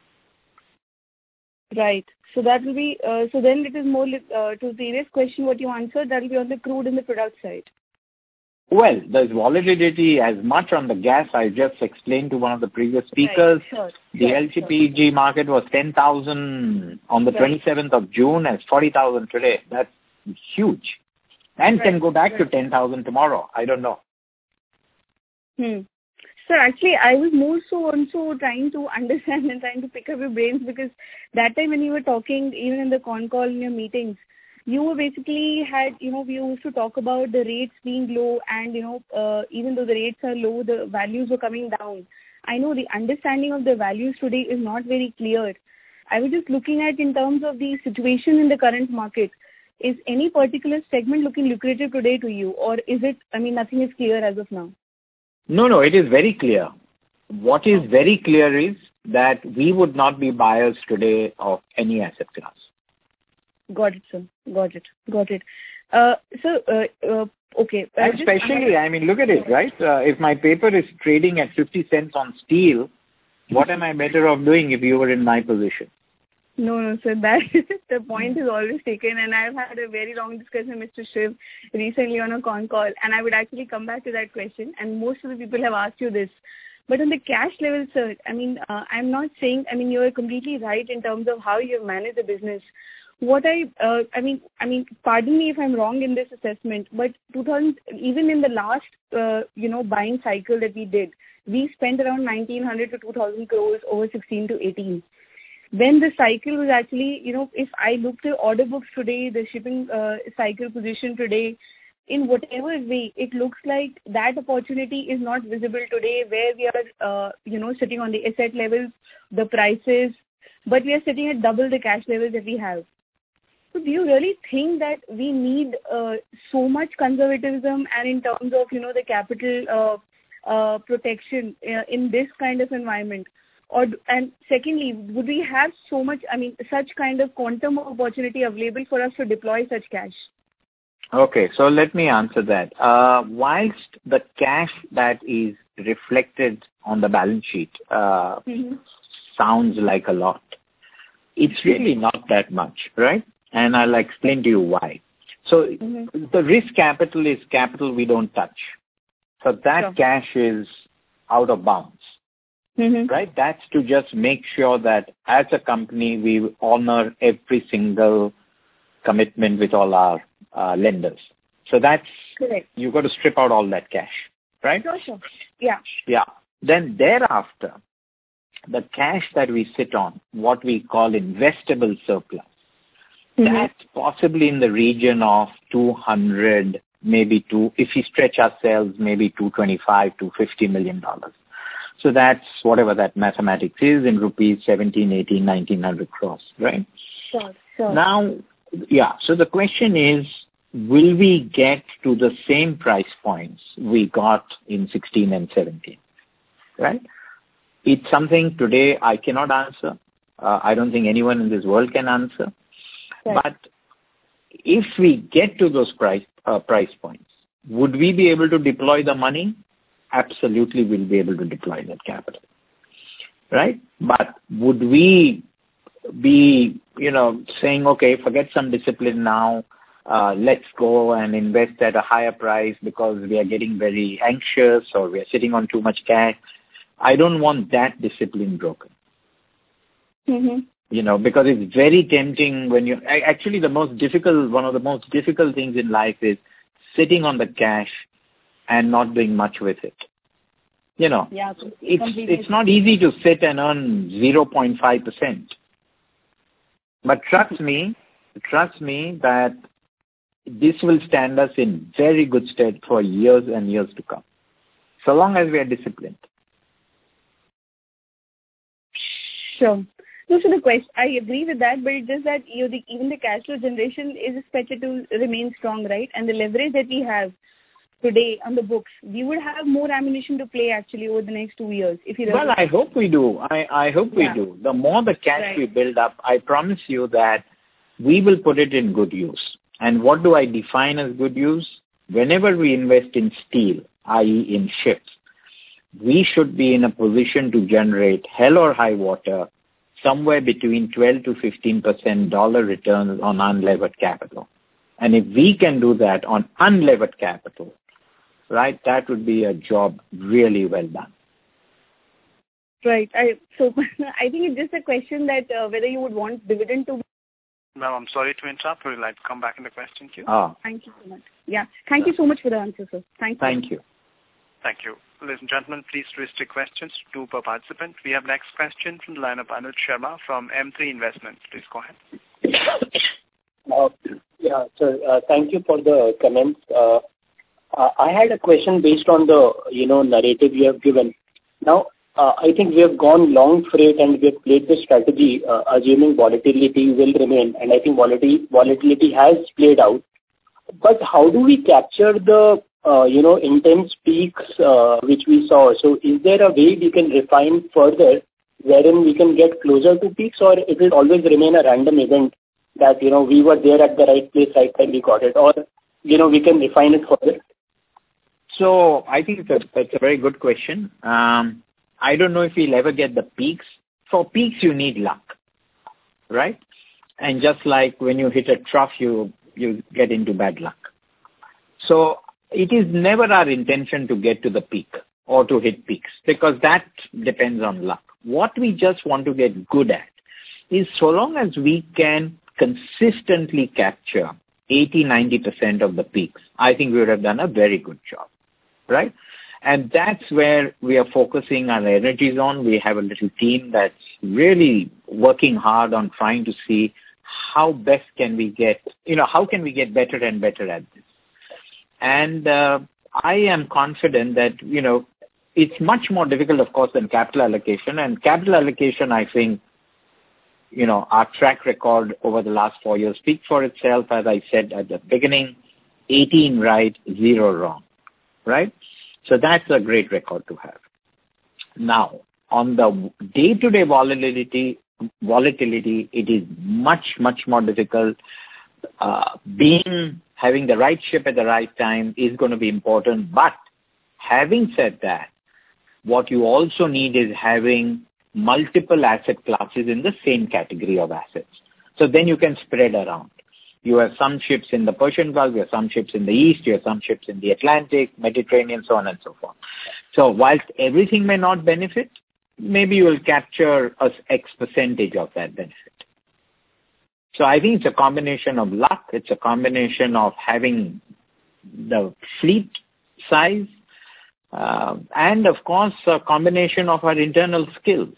Right. So that will be, uh, so then it is more, uh, to the previous question what you answered, that will be on the crude and the product side. Well, there's volatility as much on the gas. I just explained to one of the previous speakers. Right. Sure. The sure. L P G sure. market was ten thousand on the right. twenty-seventh of June and it's forty thousand today. That's huge. And right. can go back right. to ten thousand tomorrow. I don't know. Hmm. So actually, I was more so also trying to understand and trying to pick up your brains, because that time when you were talking, even in the con call in your meetings, you were basically had, you know, we used to talk about the rates being low and, you know, uh, even though the rates are low, the values were coming down. I know the understanding of the values today is not very clear. I was just looking at in terms of the situation in the current market. Is any particular segment looking lucrative today to you, or is it, I mean, nothing is clear as of now? No, no, it is very clear. What is very clear is that we would not be buyers today of any asset class. Got it, sir. Got it. Got it. Uh, so, uh, uh, okay. And especially, I mean, look at it, right? Uh, if my paper is trading at fifty cents on steel, what am I better off doing if you were in my position? No, no, sir. That the point is always taken, and I've had a very long discussion with Mister Shiv recently on a con call, and I would actually come back to that question, and most of the people have asked you this. But on the cash level, sir, I mean, uh, I'm not saying, I mean, you're completely right in terms of how you manage the business. what I, uh, I mean, I mean, pardon me if I'm wrong in this assessment, but two thousand, even in the last, uh, you know, buying cycle that we did, we spent around nineteen hundred to two thousand crores over sixteen to eighteen. When the cycle was actually, you know, if I look at order books today, the shipping uh, cycle position today, in whatever way, it looks like that opportunity is not visible today, where we are, uh, you know, sitting on the asset levels, the prices, but we are sitting at double the cash levels that we have. So do you really think that we need uh, so much conservatism and in terms of, you know, the capital uh, uh, protection uh, in this kind of environment? Or and secondly, would we have so much, I mean, such kind of quantum of opportunity available for us to deploy such cash? Okay, so let me answer that. Uh, whilst the cash that is reflected on the balance sheet uh, mm-hmm. sounds like a lot, it's really not that much, right? And I'll explain to you why. So mm-hmm. the risk capital is capital we don't touch. So that sure. cash is out of bounds, mm-hmm. right? That's to just make sure that as a company, we honor every single commitment with all our uh, lenders. So that's, correct. You've got to strip out all that cash, right? Sure, sure. Yeah. Yeah. Then thereafter, the cash that we sit on, what we call investable surplus, mm-hmm. that's possibly in the region of two hundred, maybe two, if we stretch ourselves, maybe two twenty-five, two fifty million dollars. So that's whatever that mathematics is in rupees, seventeen, eighteen, nineteen hundred crores, right? Sure, sure. Now, yeah, so the question is, will we get to the same price points we got in sixteen and seventeen, right? It's something today I cannot answer. Uh, I don't think anyone in this world can answer. Right. But if we get to those price uh, price points, would we be able to deploy the money? Absolutely, we'll be able to deploy that capital, right? But would we be, you know, saying, okay, forget some discipline now, uh, let's go and invest at a higher price because we are getting very anxious or we are sitting on too much cash? I don't want that discipline broken. Mm-hmm. You know, because it's very tempting when you, actually the most difficult, one of the most difficult things in life is sitting on the cash and not doing much with it. You know, yeah, it's, it's not easy to sit and earn zero point five percent. But trust me, trust me that this will stand us in very good stead for years and years to come, so long as we are disciplined. Sure. No, so the question, I agree with that, but it's just that you know, the, even the cash flow generation is expected to remain strong, right? And the leverage that we have today on the books, we would have more ammunition to play actually over the next two years. If you well, I hope we do. I, I hope yeah. we do. The more the cash right. we build up, I promise you that we will put it in good use. And what do I define as good use? Whenever we invest in steel, that is in ships, we should be in a position to generate hell or high water somewhere between twelve to fifteen percent dollar returns on unlevered capital. And if we can do that on unlevered capital, right, that would be a job really well done. Right. I, so I think it's just a question that uh, whether you would want dividend to... Ma'am, I'm sorry to interrupt. Would you like to come back in the question queue? Oh. Thank you so much. Yeah. Thank you so much for the answer, sir. Thank you. Thank you. Thank you. Ladies and gentlemen, please restrict questions to two per participant. We have next question from the line of Anuj Sharma from M three Investments. Please go ahead. Uh, yeah, sir. Uh, thank you for the comments. Uh, uh, I had a question based on the, you know, narrative you have given. Now, uh, I think we have gone long freight and we have played the strategy, uh, assuming volatility will remain. And I think volatility, volatility has played out. But how do we capture the Uh, you know, intense peaks uh, which we saw? So is there a way we can refine further wherein we can get closer to peaks, or it will always remain a random event that, you know, we were there at the right place, right time we got it, or, you know, we can refine it further? So I think that's, that's a very good question. Um, I don't know if we'll ever get the peaks. For peaks, you need luck, right? And just like when you hit a trough, you, you get into bad luck. So it is never our intention to get to the peak or to hit peaks, because that depends on luck. What we just want to get good at is, so long as we can consistently capture eighty, ninety percent of the peaks, I think we would have done a very good job, right? And that's where we are focusing our energies on. We have a little team that's really working hard on trying to see how best can we get, you know, how can we get better and better at this. And uh, I am confident that, you know, it's much more difficult, of course, than capital allocation. And capital allocation, I think, you know, our track record over the last four years speaks for itself. As I said at the beginning, eighteen right, zero wrong, right? So that's a great record to have. Now, on the day-to-day volatility, volatility, it is much, much more difficult. Uh, being, having the right ship at the right time is going to be important. But having said that, what you also need is having multiple asset classes in the same category of assets. So then you can spread around. You have some ships in the Persian Gulf, you have some ships in the East, you have some ships in the Atlantic, Mediterranean, so on and so forth. So whilst everything may not benefit, maybe you will capture a X percentage of that benefit. So I think it's a combination of luck, it's a combination of having the fleet size, uh, and of course a combination of our internal skills.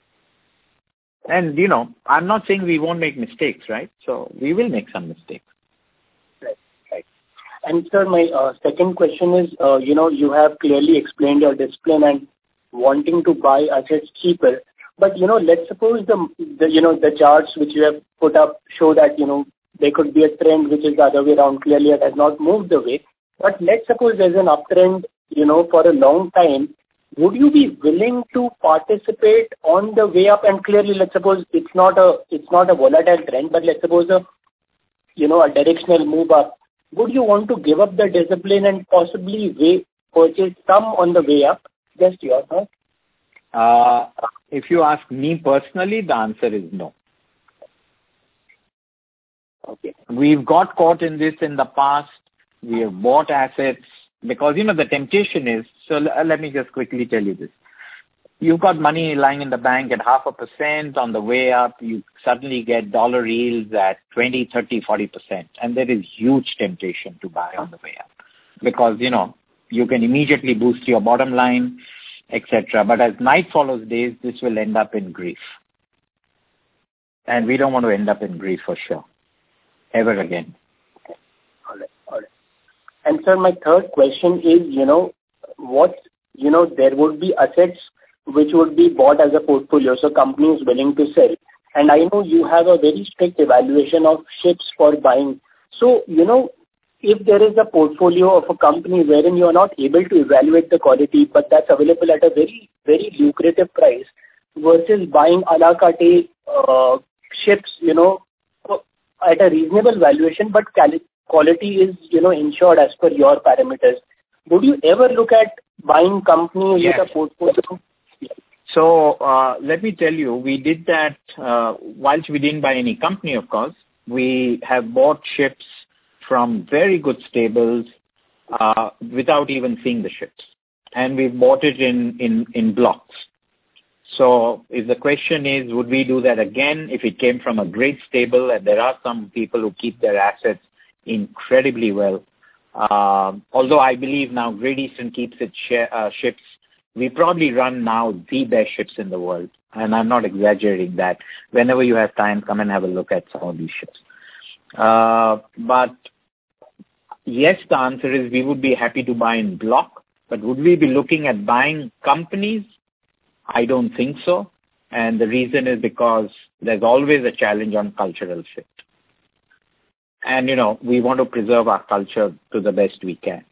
And, you know, I'm not saying we won't make mistakes, right? So we will make some mistakes. Right, right. And sir, my uh, second question is, uh, you know, you have clearly explained your discipline and wanting to buy assets cheaper. But, you know, let's suppose the, the, you know, the charts which you have put up show that, you know, there could be a trend which is the other way around. Clearly it has not moved the way. But let's suppose there's an uptrend, you know, for a long time. Would you be willing to participate on the way up? And clearly, let's suppose it's not a it's not a volatile trend, but let's suppose a you know a directional move up. Would you want to give up the discipline and possibly way, purchase some on the way up? Just your thought. Uh, if you ask me personally, the answer is no. Okay. We've got caught in this in the past. We have bought assets. Because, you know, the temptation is, so l- let me just quickly tell you this. You've got money lying in the bank at half a percent. On the way up, you suddenly get dollar yields at twenty, thirty, forty percent. And there is huge temptation to buy on the way up. Because, you know, you can immediately boost your bottom line, et cetera. But as night follows days, this will end up in grief. And we don't want to end up in grief for sure. Ever again. Okay. All right. All right. And sir, my third question is, you know, what, you know, there would be assets which would be bought as a portfolio, so companies willing to sell. And I know you have a very strict evaluation of ships for buying. So, you know, if there is a portfolio of a company wherein you are not able to evaluate the quality, but that's available at a very, very lucrative price versus buying a la carte uh, ships, you know, at a reasonable valuation, but quality quality is, you know, ensured as per your parameters. Would you ever look at buying companies yes. with a portfolio? So, uh, let me tell you, we did that, uh, whilst we didn't buy any company, of course. We have bought ships from very good stables, uh, without even seeing the ships. And we've bought it in, in, in blocks. So if the question is, would we do that again if it came from a great stable, and there are some people who keep their assets incredibly well. Uh, although I believe now Great Eastern keeps its share, uh, ships. We probably run now the best ships in the world. And I'm not exaggerating that. Whenever you have time, come and have a look at some of these ships. Uh, but yes, the answer is we would be happy to buy in block. But would we be looking at buying companies? I don't think so. And the reason is because there's always a challenge on cultural fit. And, you know, we want to preserve our culture to the best we can.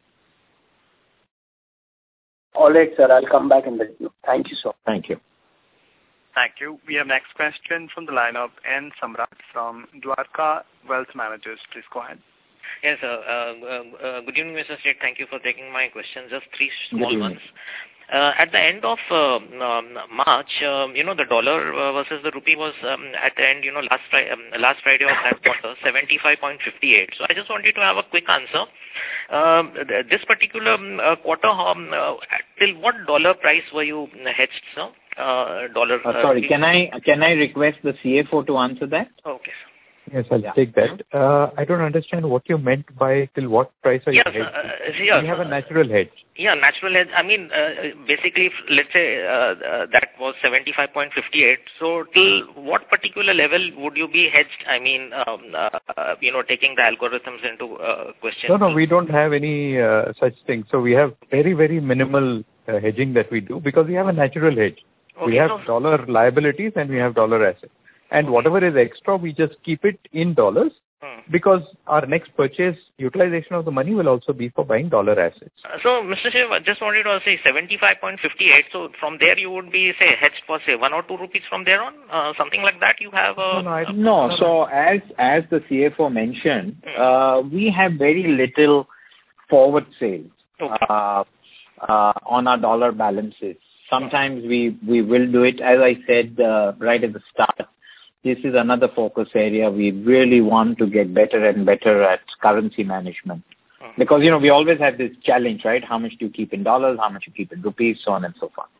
All right, sir. I'll come back and let you. Thank you, sir. Thank you. Thank you. We have next question from the line of N. Samrat from Dwarka Wealth Managers. Please go ahead. Yes, sir. Uh, uh, uh, good evening, Mister Seth. Thank you for taking my questions. Just three small ones. Uh, at the end of uh, um, March, uh, you know, the dollar uh, versus the rupee was um, at the end, you know, last, fri- um, last Friday of that quarter, seventy-five point five eight. So I just wanted to have a quick answer. Um, th- this particular um, uh, quarter, um, uh, till what dollar price were you hedged, sir? Uh, dollar. Uh, sorry, uh, can I can I request the C F O to answer that? Okay, Yes, I'll Yeah. take that. Uh, I don't understand what you meant by till what price are you Yes, hedged? uh, yes. We have a natural hedge. Yeah, natural hedge. I mean, uh, basically, if, let's say uh, uh, that was seventy-five point five eight. So till what particular level would you be hedged? I mean, um, uh, you know, taking the algorithms into uh, question. No, no, we don't have any uh, such thing. So we have very, very minimal uh, hedging that we do because we have a natural hedge. Okay, we have so, dollar liabilities and we have dollar assets. And whatever is extra, we just keep it in dollars hmm. because our next purchase utilization of the money will also be for buying dollar assets. Uh, so, Mister Shiv, I just wanted to say seventy-five point five eight. So from there you would be, say, hedged for, say, one or two rupees from there on? Uh, something like that you have? Uh, no, no, I, no, no, so as, as the C F O mentioned, hmm. uh, we have very little forward sales okay. uh, uh, on our dollar balances. Sometimes we, we will do it. As I said uh, right at the start, this is another focus area. We really want to get better and better at currency management. Because, you know, we always have this challenge, right? How much do you keep in dollars? How much you keep in rupees? So on and so forth.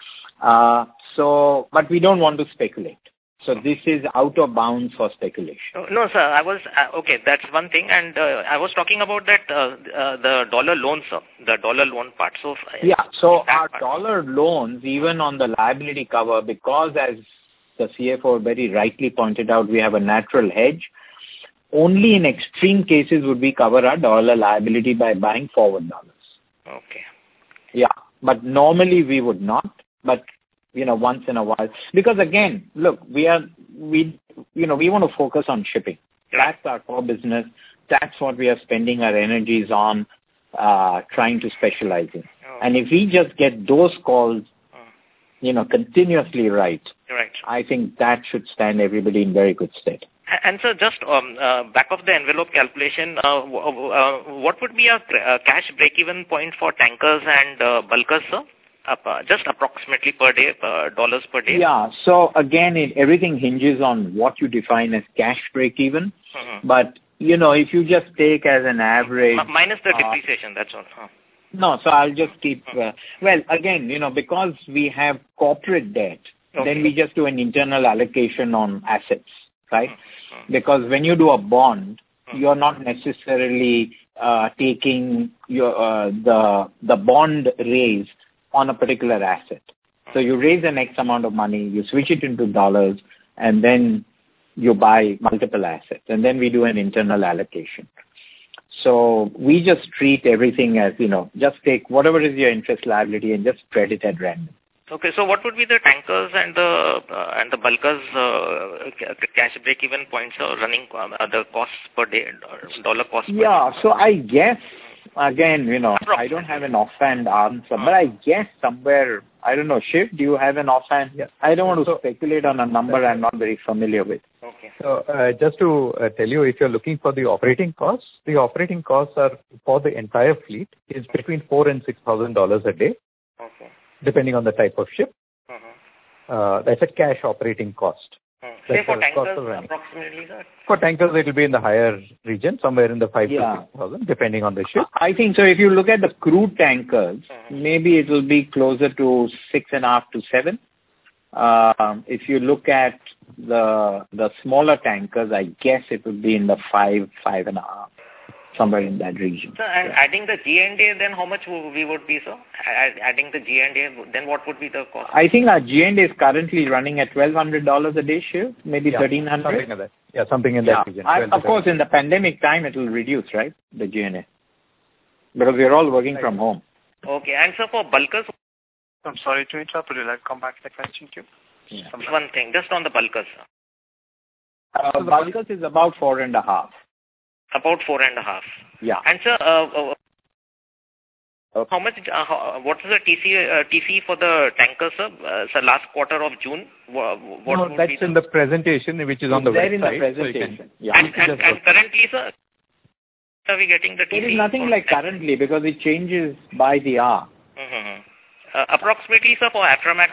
Uh, so, but we don't want to speculate. So this is out of bounds for speculation. No, sir. I was, uh, okay, that's one thing. And uh, I was talking about that, uh, uh, the dollar loans, sir, the dollar loan part. So, uh, yeah, so our part. dollar loans, even on the liability cover, because as the C F O very rightly pointed out, we have a natural hedge. Only in extreme cases would we cover our dollar liability by buying forward dollars. Okay. Yeah, but normally we would not. But you know, once in a while, because again, look, we are we you know we want to focus on shipping. That's our core business. That's what we are spending our energies on, uh, trying to specialize in. Oh. And if we just get those calls, you know, continuously right, right, I think that should stand everybody in very good stead. And sir, just um, uh, back of the envelope calculation, uh, w- uh, what would be a uh, cash break-even point for tankers and uh, bulkers, sir? Up, uh, just approximately per day, uh, dollars per day? Yeah, so again, it, everything hinges on what you define as cash break-even. Mm-hmm. But, you know, if you just take as an average... M- minus the depreciation, uh, that's all. Huh. No, so I'll just keep... Uh, well, again, you know, because we have corporate debt, okay. then we just do an internal allocation on assets, right? Mm-hmm. Because when you do a bond, mm-hmm. you're not necessarily uh, taking your uh, the the bond raise on a particular asset. So you raise an X amount of money, you switch it into dollars, and then you buy multiple assets. And then we do an internal allocation. So we just treat everything as, you know, just take whatever is your interest liability and just spread it at random. Okay, so what would be the tankers and the uh, and the bulkers uh, cash break-even points or running uh, the costs per day, dollar cost per yeah, day? So I guess, again, you know, I don't have an offhand answer, but I guess somewhere, I don't know, Shiv, do you have an offhand? Yeah. I don't want to so, speculate on a number I'm not very familiar with. Okay. So uh, just to uh, tell you, if you're looking for the operating costs, the operating costs are for the entire fleet is between four and six thousand dollars a day. Okay. Depending on the type of ship. Uh-huh. Uh, that's a cash operating cost. Uh, say for tankers, approximately, sir? For tankers, it will be in the higher region, somewhere in the five yeah. to six thousand, depending on the ship. I think so. If you look at the crude tankers, uh-huh. maybe it will be closer to six and a half to seven. Um, if you look at the the smaller tankers, I guess it would be in the five, five and a half. Somewhere in that region. So, and yeah. adding the G and A, then how much we would be, sir? Adding the G and A, then what would be the cost? I think our G and A is currently running at twelve hundred dollars a day, Shiv, maybe yeah, thirteen hundred. Something like that. Yeah, something in yeah. that region. I, of course, in the pandemic time, it will reduce, right, the G and A, because we're all working right. from home. Okay, and so for bulkers, I'm sorry to interrupt. Would you like to come back to the question queue? Yeah. One thing, just on the bulkers. Uh, so bulkers is about four and a half. About four and a half. Yeah. And sir, uh, uh, okay. how much? Uh, how, what is the T C uh, T C for the tanker, sir? Uh, sir, last quarter of June. What no, would that's be in the presentation, which is on the there website. in the presentation. So can, yeah. And, and, and currently, sir, are we getting the T C? There is nothing like currently because it changes by the hour. Mm-hmm. Uh, approximately, sir, for Aframax.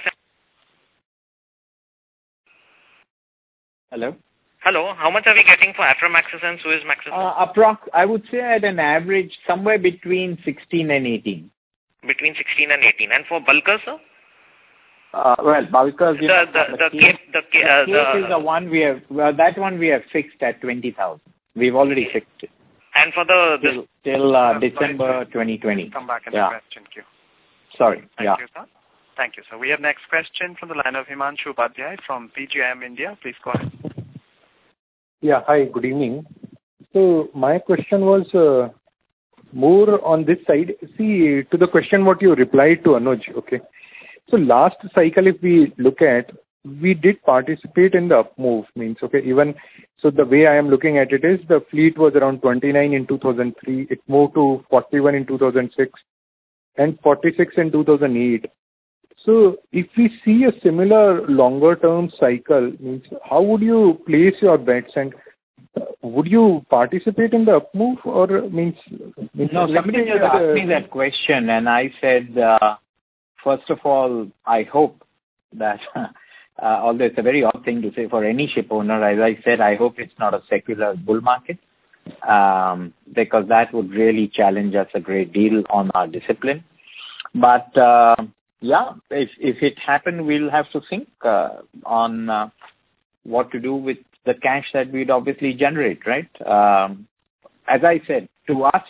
Hello. Hello, how much are we getting for Aframaxes and Suezmaxes? Uh, approx, I would say at an average somewhere between sixteen and eighteen. Between sixteen and eighteen. And for bulkers, sir? Uh, well, because you The know, the the the Cape, Cape the the Ca- Cape uh, is the one we have. Well, that one we have fixed at twenty thousand. We've already fixed it and for the this till, till uh, Uh, December sorry, twenty twenty. Come back in Yeah. the question queue. Sorry. Thank yeah. you, sir. Thank you, sir. We have next question from the line of Himanshu Upadhyay from P G I M India. Please go ahead. Yeah. Hi, good evening. So my question was uh, more on this side. See, to the question what you replied to Anuj, okay. So last cycle, if we look at, we did participate in the up move, means, okay, even, so the way I am looking at it is the fleet was around twenty-nine in two thousand three, it moved to forty-one in two thousand six and forty-six in two thousand eight. So if we see a similar longer term cycle, means how would you place your bets, and uh, would you participate in the up move, or means, means No, somebody just asked me that question, and I said, uh, first of all, I hope that, uh, although it's a very odd thing to say for any ship owner, as I said, I hope it's not a secular bull market, um, because that would really challenge us a great deal on our discipline. But uh, yeah, if if it happened, we'll have to think uh, on uh, what to do with the cash that we'd obviously generate, right? Um, as I said, to us,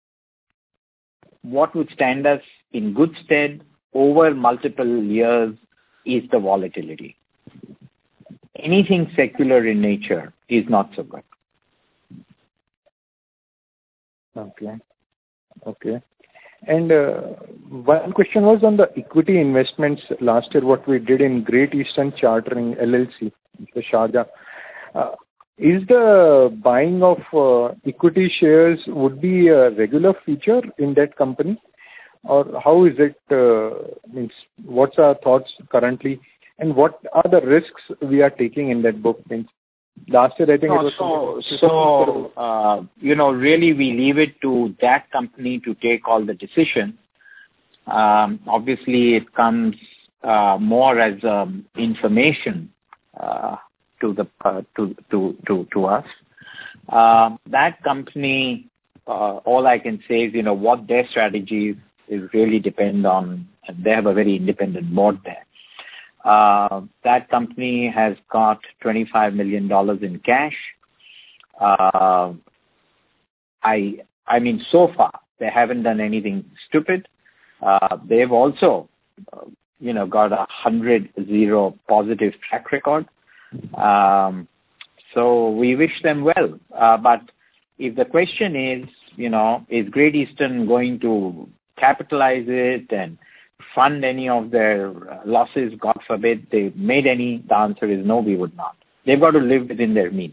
what would stand us in good stead over multiple years is the volatility. Anything secular in nature is not so good. Okay. Okay. And uh, one question was on the equity investments last year, what we did in Great Eastern Chartering L L C, the Sharjah. Uh, is the buying of uh, equity shares would be a regular feature in that company? Or how is it, uh, means what's our thoughts currently, and what are the risks we are taking in that book? Means last year, I think no, it was... So, so uh, you know, really we leave it to that company to take all the decisions. Um, obviously, it comes uh, more as um, information uh, to the uh, to, to, to, to us. Uh, that company, uh, all I can say is, you know, what their strategy is, is really depend on, they have a very independent board there. Uh, that company has got twenty-five million dollars in cash. Uh, I I mean, so far, they haven't done anything stupid. Uh, they've also, uh, you know, got a hundred zero positive track record. Um, so we wish them well. Uh, but if the question is, you know, is Great Eastern going to capitalize it and fund any of their losses, God forbid they made any, the answer is no, we would not. They've got to live within their means.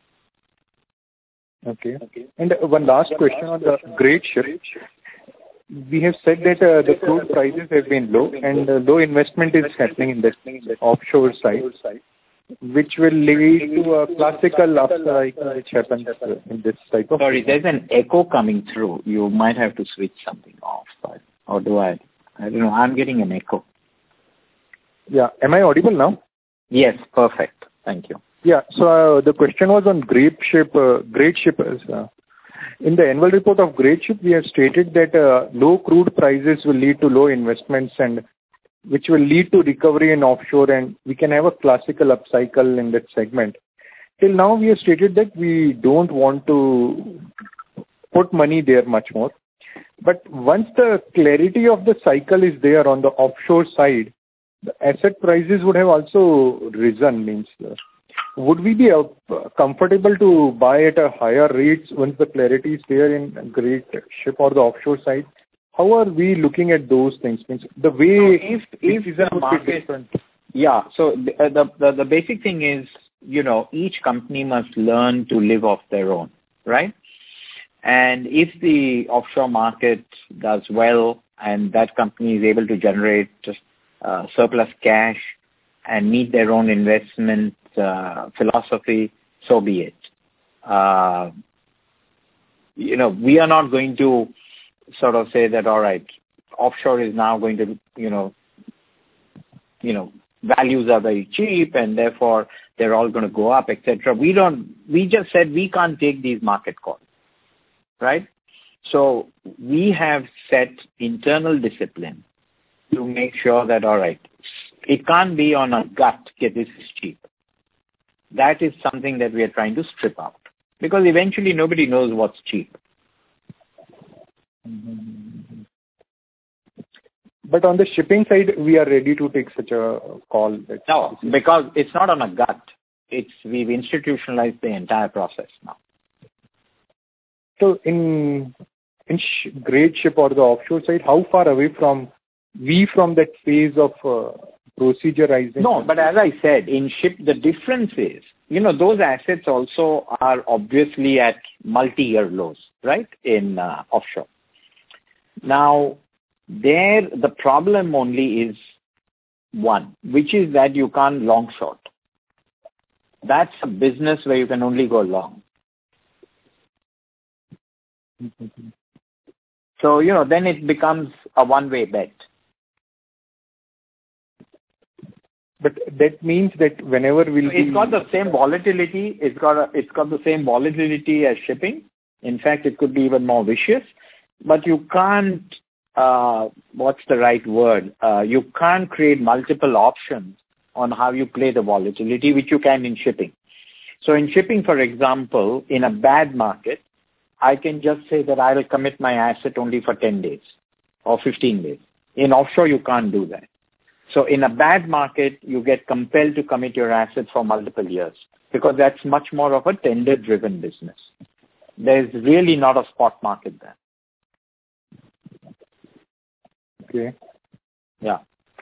Okay. And one last question on the Great Ship. We have said that uh, the crude prices have been low, and uh, low investment is happening in the offshore side, which will lead to a classical upcycle which happens uh, in this type of... Sorry, there's an echo coming through. You might have to switch something off. But, or do I? I don't know. I'm getting an echo. Yeah. Am I audible now? Yes, perfect. Thank you. Yeah. So uh, the question was on Great Ship. Uh, Great Ship. Uh, in the annual report of Great Ship, we have stated that uh, low crude prices will lead to low investments, and which will lead to recovery in offshore, and we can have a classical upcycle in that segment. Till now, we have stated that we don't want to put money there much more. But once the clarity of the cycle is there on the offshore side, the asset prices would have also risen. Means, uh, would we be uh, comfortable to buy at a higher rates once the clarity is there in Great Ship or the offshore side? How are we looking at those things? Means the way so if if the market, yeah. So the, the the the basic thing is, you know, each company must learn to live off their own, right? And if the offshore market does well and that company is able to generate uh, surplus cash and meet their own investment uh, philosophy, so be it. Uh, you know, we are not going to sort of say that, all right, offshore is now going to, you know, you know, values are very cheap and therefore they're all going to go up, et cetera. We don't, we just said we can't take these market calls, right? So we have set internal discipline to make sure that, all right, It can't be on a gut, okay, this is cheap. That is something that we are trying to strip out. Because eventually nobody knows what's cheap. But on the shipping side, we are ready to take such a call. No, because it's not on a gut. It's we've institutionalized the entire process now. So in in sh- great ship or the offshore side, how far away from we from that phase of uh, procedurizing? No, but as I said, in ship, the difference is, you know, those assets also are obviously at multi-year lows, right, in uh, offshore. Now, there the problem only is one, which is that you can't long short. That's a business where you can only go long. Mm-hmm. So, you know, then it becomes a one-way bet. But that means that whenever we'll It's be... got the same volatility. It's got a, it's got the same volatility as shipping. In fact, it could be even more vicious. But you can't, uh, what's the right word? Uh, you can't create multiple options on how you play the volatility, which you can in shipping. So in shipping, for example, in a bad market, I can just say that I will commit my asset only for ten days or fifteen days. In offshore, you can't do that. So in a bad market, you get compelled to commit your asset for multiple years because that's much more of a tender-driven business. There's really not a spot market there. Okay. Yeah.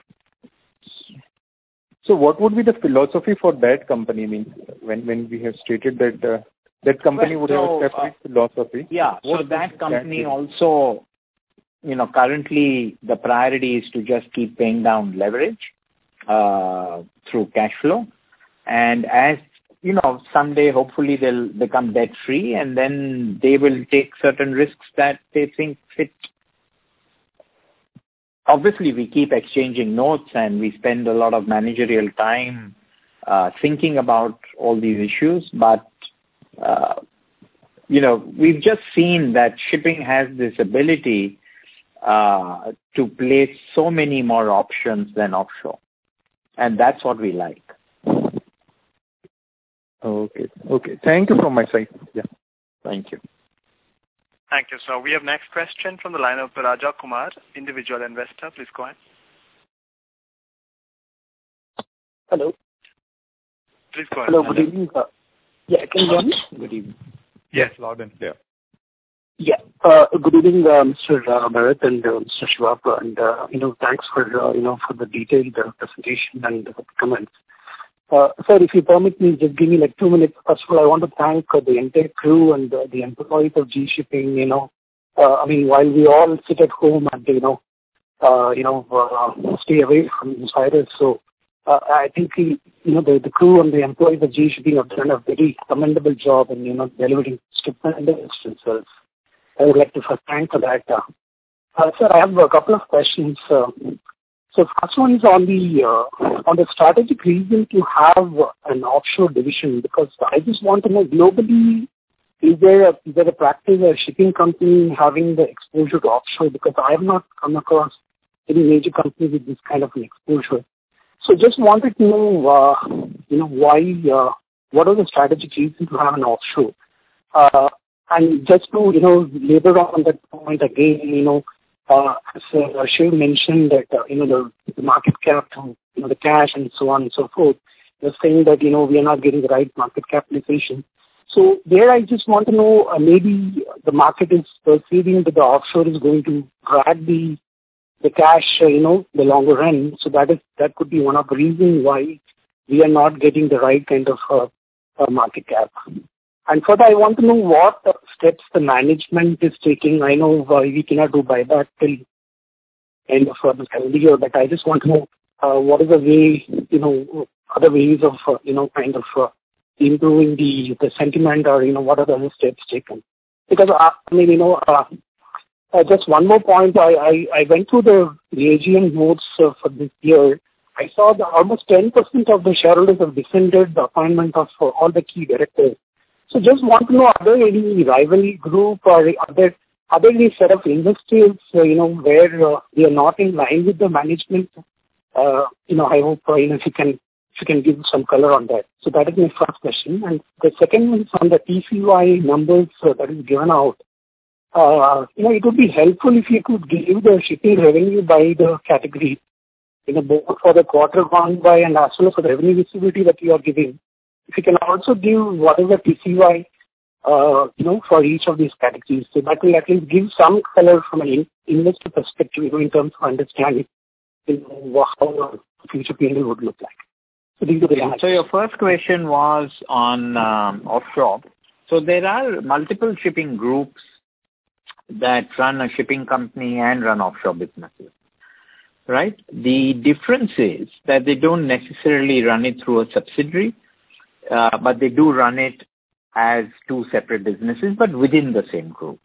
So what would be the philosophy for that company? I mean, when, when we have stated that uh, that company well, would so, have a separate uh, philosophy. Yeah, what so that company that also, you know, currently the priority is to just keep paying down leverage uh, through cash flow. And as, you know, someday hopefully they'll become debt free and then they will take certain risks that they think fit. Obviously, we keep exchanging notes and we spend a lot of managerial time uh, thinking about all these issues. But, uh, you know, we've just seen that shipping has this ability uh, to place so many more options than offshore. And that's what we like. Okay. Okay. Thank you from my side. Yeah. Thank you. Thank you, sir. We have next question from the line of Raja Kumar, individual investor. Please go ahead. Hello. Please go ahead. Hello, good evening. Uh, yeah, can you hear me? Good evening. Yes, loud and clear. Yeah. Uh, good evening, uh, Mister Uh, Bharat and uh, Mister Shivap. And, uh, you know, thanks for, uh, you know, for the detailed uh, presentation and uh, comments. Uh, sir, if you permit me, just give me like two minutes. First of all, I want to thank uh, the entire crew and uh, the employees of G Shipping. You know, uh, I mean, while we all sit at home and you know, uh, you know, uh, stay away from this virus, so uh, I think the, you know the, the crew and the employees of G Shipping have done a very commendable job in you know delivering stupendous results. I would like to first thank for that. Uh, uh, sir, I have a couple of questions. Uh, So first one is on the uh, on the strategic reason to have an offshore division, because I just want to know globally, is there a, is there a practice or shipping company having the exposure to offshore? Because I have not come across any major company with this kind of an exposure. So just wanted to know, uh, you know, why, uh, what are the strategic reasons to have an offshore? Uh, and just to, you know, labor on that point again, you know, Uh, so uh, Shiv mentioned that, uh, you know, the, the market cap, you know, the cash and so on and so forth. They're saying that, you know, we are not getting the right market capitalization. So there I just want to know, uh, maybe the market is perceiving that the offshore is going to drag the the cash, uh, you know, the longer run. So that is that could be one of the reasons why we are not getting the right kind of uh, uh, market cap. And further, I want to know what steps the management is taking. I know uh, we cannot do buyback till end of uh, the calendar year, but I just want to know uh, what is the way, you know, other ways of, uh, you know, kind of uh, improving the, the sentiment, or, you know, what are the other steps taken? Because, uh, I mean, you know, uh, uh, just one more point. I, I, I went through the, the A G M votes uh, for this year. I saw that almost ten percent of the shareholders have defended the appointment of uh, all the key directors. So just want to know, are there any rival group or are there, are there any set of investors, uh, you know, where uh, they are not in line with the management Uh, you know, I hope uh, you know, if you can if you can give some color on that. So that is my first question. And the second one is on the T C Y numbers uh, that is given out. Uh, you know, it would be helpful if you could give the shipping revenue by the category, you know, both for the quarter gone by and as well as for the revenue visibility that you are giving. If you can also give what is the T C Y, uh, you know, for each of these categories. So that will at least give some color from an investor perspective, you know, in terms of understanding, you know, how the future P and L would look like. So these are the yeah, so your first question was on um, offshore. So there are multiple shipping groups that run a shipping company and run offshore businesses, right? The difference is that they don't necessarily run it through a subsidiary, uh, but they do run it as two separate businesses, but within the same group.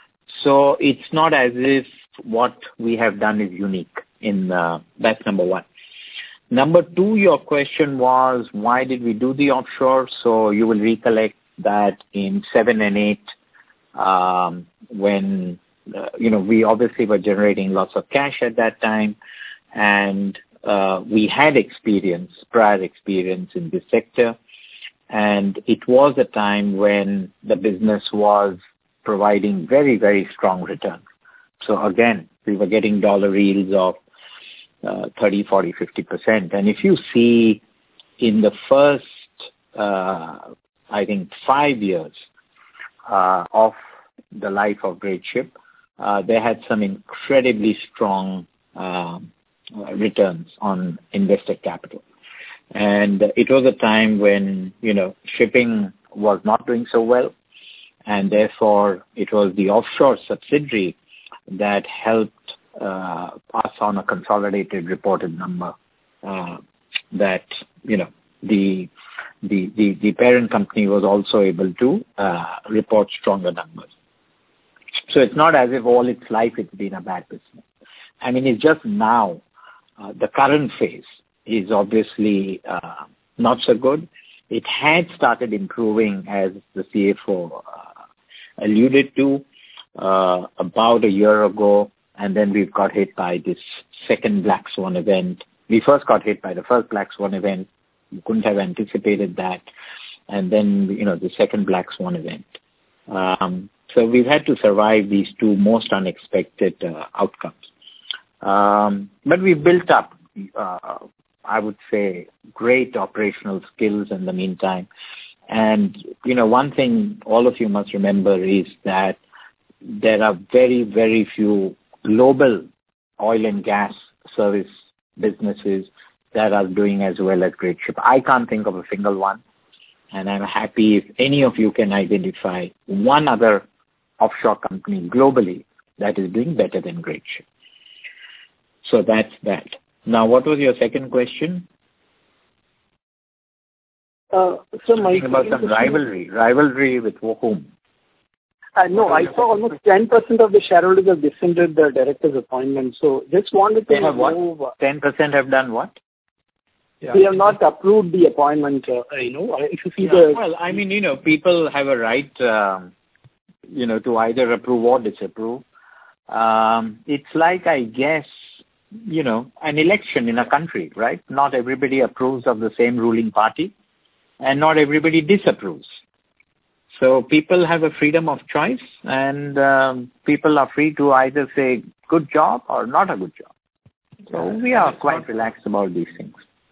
So it's not as if what we have done is unique. In uh, that's number one. Number two, your question was why did we do the offshore? So you will recollect that in seven and eight, um, when uh, you know we obviously were generating lots of cash at that time, and uh, we had experience, prior experience in this sector, and it was a time when the business was providing very, very strong returns. So again, we were getting dollar yields of uh, thirty, forty, fifty percent. And if you see in the first, uh, I think, five years uh, of the life of Greatship, uh, they had some incredibly strong uh, returns on invested capital. And it was a time when, you know, shipping was not doing so well, and therefore it was the offshore subsidiary that helped uh, us on a consolidated reported number uh, that, you know, the, the the the parent company was also able to uh, report stronger numbers. So it's not as if all its life it's been a bad business. I mean, it's just now, uh, the current phase is obviously uh, not so good. It had started improving, as the C F O uh, alluded to, uh, about a year ago, and then we got hit by this second Black Swan event. We first got hit by the first Black Swan event. We couldn't have anticipated that. And then, you know, the second Black Swan event. Um, so we've had to survive these two most unexpected uh, outcomes. Um, but we've built up, uh, I would say, great operational skills in the meantime. And, you know, one thing all of you must remember is that there are very, very few global oil and gas service businesses that are doing as well as Greatship. I can't think of a single one. And I'm happy if any of you can identify one other offshore company globally that is doing better than Greatship. So that's that. Now, what was your second question? Uh, so my about some rivalry. Rivalry with whom? Uh, no, I saw almost ten percent of the shareholders have dissented the director's appointment. So just wanted to they have know... what? ten percent have done what? Yeah. They have not approved the appointment, uh, you know, if you see yeah, the... Well, I mean, you know, people have a right, um, you know, to either approve or disapprove. Um, it's like, I guess, you know, an election in a country, right? Not everybody approves of the same ruling party, and not everybody disapproves. So people have a freedom of choice, and um, people are free to either say good job or not a good job. So we are quite relaxed about these things.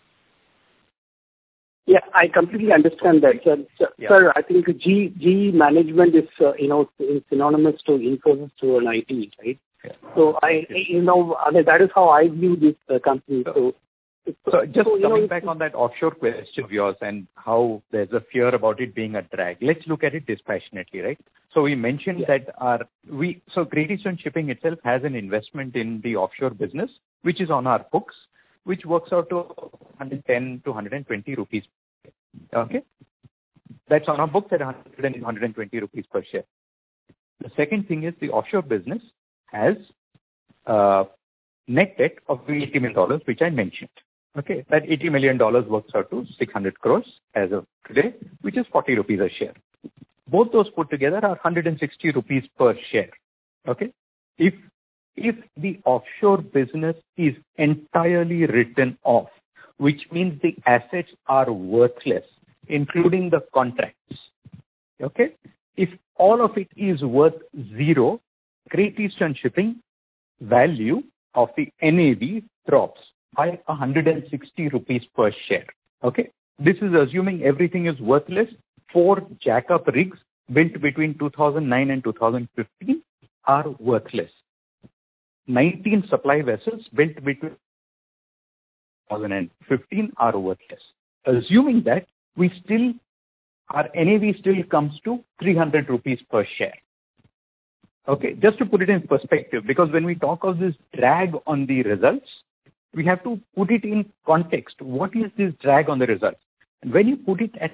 Yeah, I completely understand that. Sir, sir, yeah. sir I think G G management is, uh, you know, synonymous to Infosys to an I T, right? Yeah. So I, you know, I mean, that is how I view this uh, company. So, so just so, coming know, back on that offshore question of yours and how there's a fear about it being a drag. Let's look at it dispassionately, right? So we mentioned yeah. that our we so Great Eastern Shipping itself has an investment in the offshore business, which is on our books, which works out to one hundred ten to one hundred twenty rupees. Okay, that's on our books at one hundred and one hundred twenty rupees per share. The second thing is the offshore business has uh, net debt of eighty million dollars, which I mentioned. Okay, that eighty million dollars works out to six hundred crores as of today, which is forty rupees a share. Both those put together are one hundred sixty rupees per share. Okay, if If the offshore business is entirely written off, which means the assets are worthless, including the contracts, okay? If all of it is worth zero, Great Eastern Shipping value of the N A V drops by one hundred sixty rupees per share, okay? This is assuming everything is worthless. Four jack-up rigs built between two thousand nine and two thousand fifteen are worthless. nineteen supply vessels built between two thousand fifteen are worthless. Assuming that, we still, our N A V still comes to three hundred rupees per share. Okay, just to put it in perspective, because when we talk of this drag on the results, we have to put it in context. What is this drag on the results? And when you put it at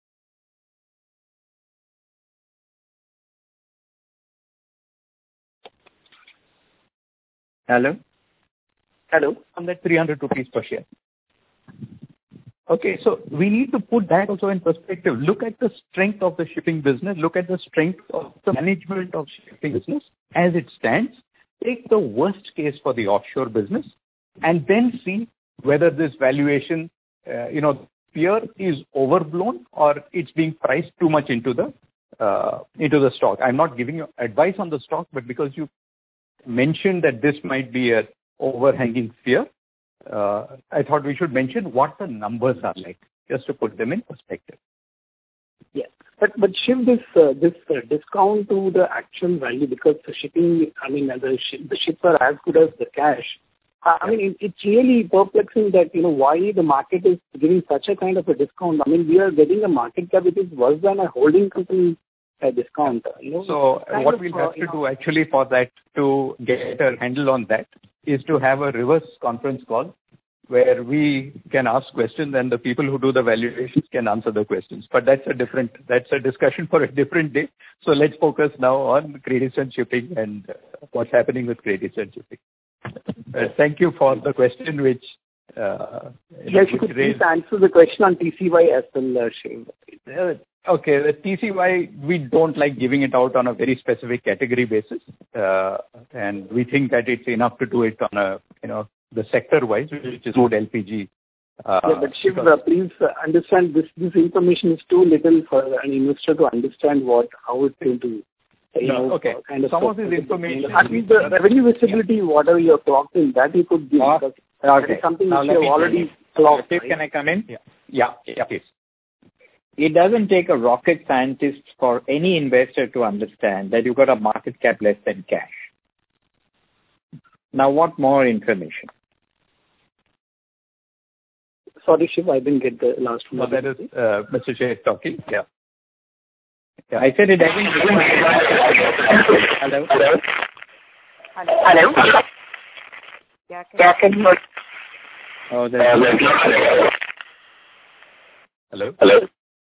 Hello? Hello? On that three hundred rupees per share. Okay, so we need to put that also in perspective. Look at the strength of the shipping business. Look at the strength of the management of shipping business as it stands. Take the worst case for the offshore business and then see whether this valuation, uh, you know, fear is overblown or it's being priced too much into the uh, into the stock. I'm not giving you advice on the stock, but because you mentioned that this might be a overhanging fear, uh, I thought we should mention what the numbers are like, just to put them in perspective. Yeah, but but Shiv, this uh, this uh, discount to the actual value, because the shipping, I mean, the sh- the ships are as good as the cash. I yeah. mean, it, it's really perplexing that, you know, why the market is giving such a kind of a discount. I mean, we are getting a market cap which is worse than a holding company a discount. You know, so what of, we'll have uh, to know, do actually for that, to get a handle on that, is to have a reverse conference call where we can ask questions and the people who do the valuations can answer the questions. But that's a different, that's a discussion for a different day. So let's focus now on Great Eastern Shipping and uh, what's happening with Great Eastern Shipping. Uh, thank you for the question, which uh, yes, you could raised... please answer the question on T C Y as well, uh, Shiv. Uh, Okay, the T C Y, we don't like giving it out on a very specific category basis, uh, and we think that it's enough to do it on a, you know, the sector-wise, which is crude L P G. Uh, yeah, but Shiv, uh, please uh, understand this. This information is too little for an investor to understand what how it's going to. You no, know, okay. Kind of Some of this information. At least the revenue visibility, yeah. whatever you have clocked in, that you could give. Oh, because okay. That is something now which you have already clocked. Right? Right? Can I come in? Yeah, yeah, yeah, please. It doesn't take a rocket scientist for any investor to understand that you've got a market cap less than cash. Now, what more information? Sorry, Shiv, I didn't get the last one. No, that is uh, Mister Shah talking. Yeah. yeah. I said it doesn't. Hello. Hello. Hello. Hello. Yeah, can you? Oh, there's Hello. Hello.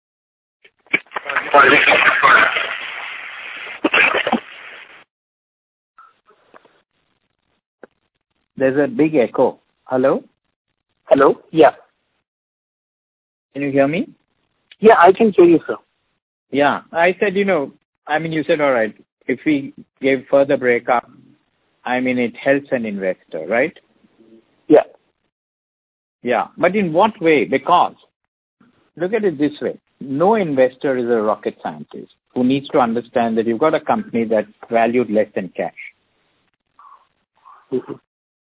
There's a big echo. Hello? Hello? Yeah. Can you hear me? Yeah, I can hear you, sir. Yeah. I said, you know, I mean, you said, all right, if we gave further breakup, I mean, it helps an investor, right? Yeah. Yeah. But in what way? Because, look at it this way. No investor is a rocket scientist who needs to understand that you've got a company that's valued less than cash. Mm-hmm.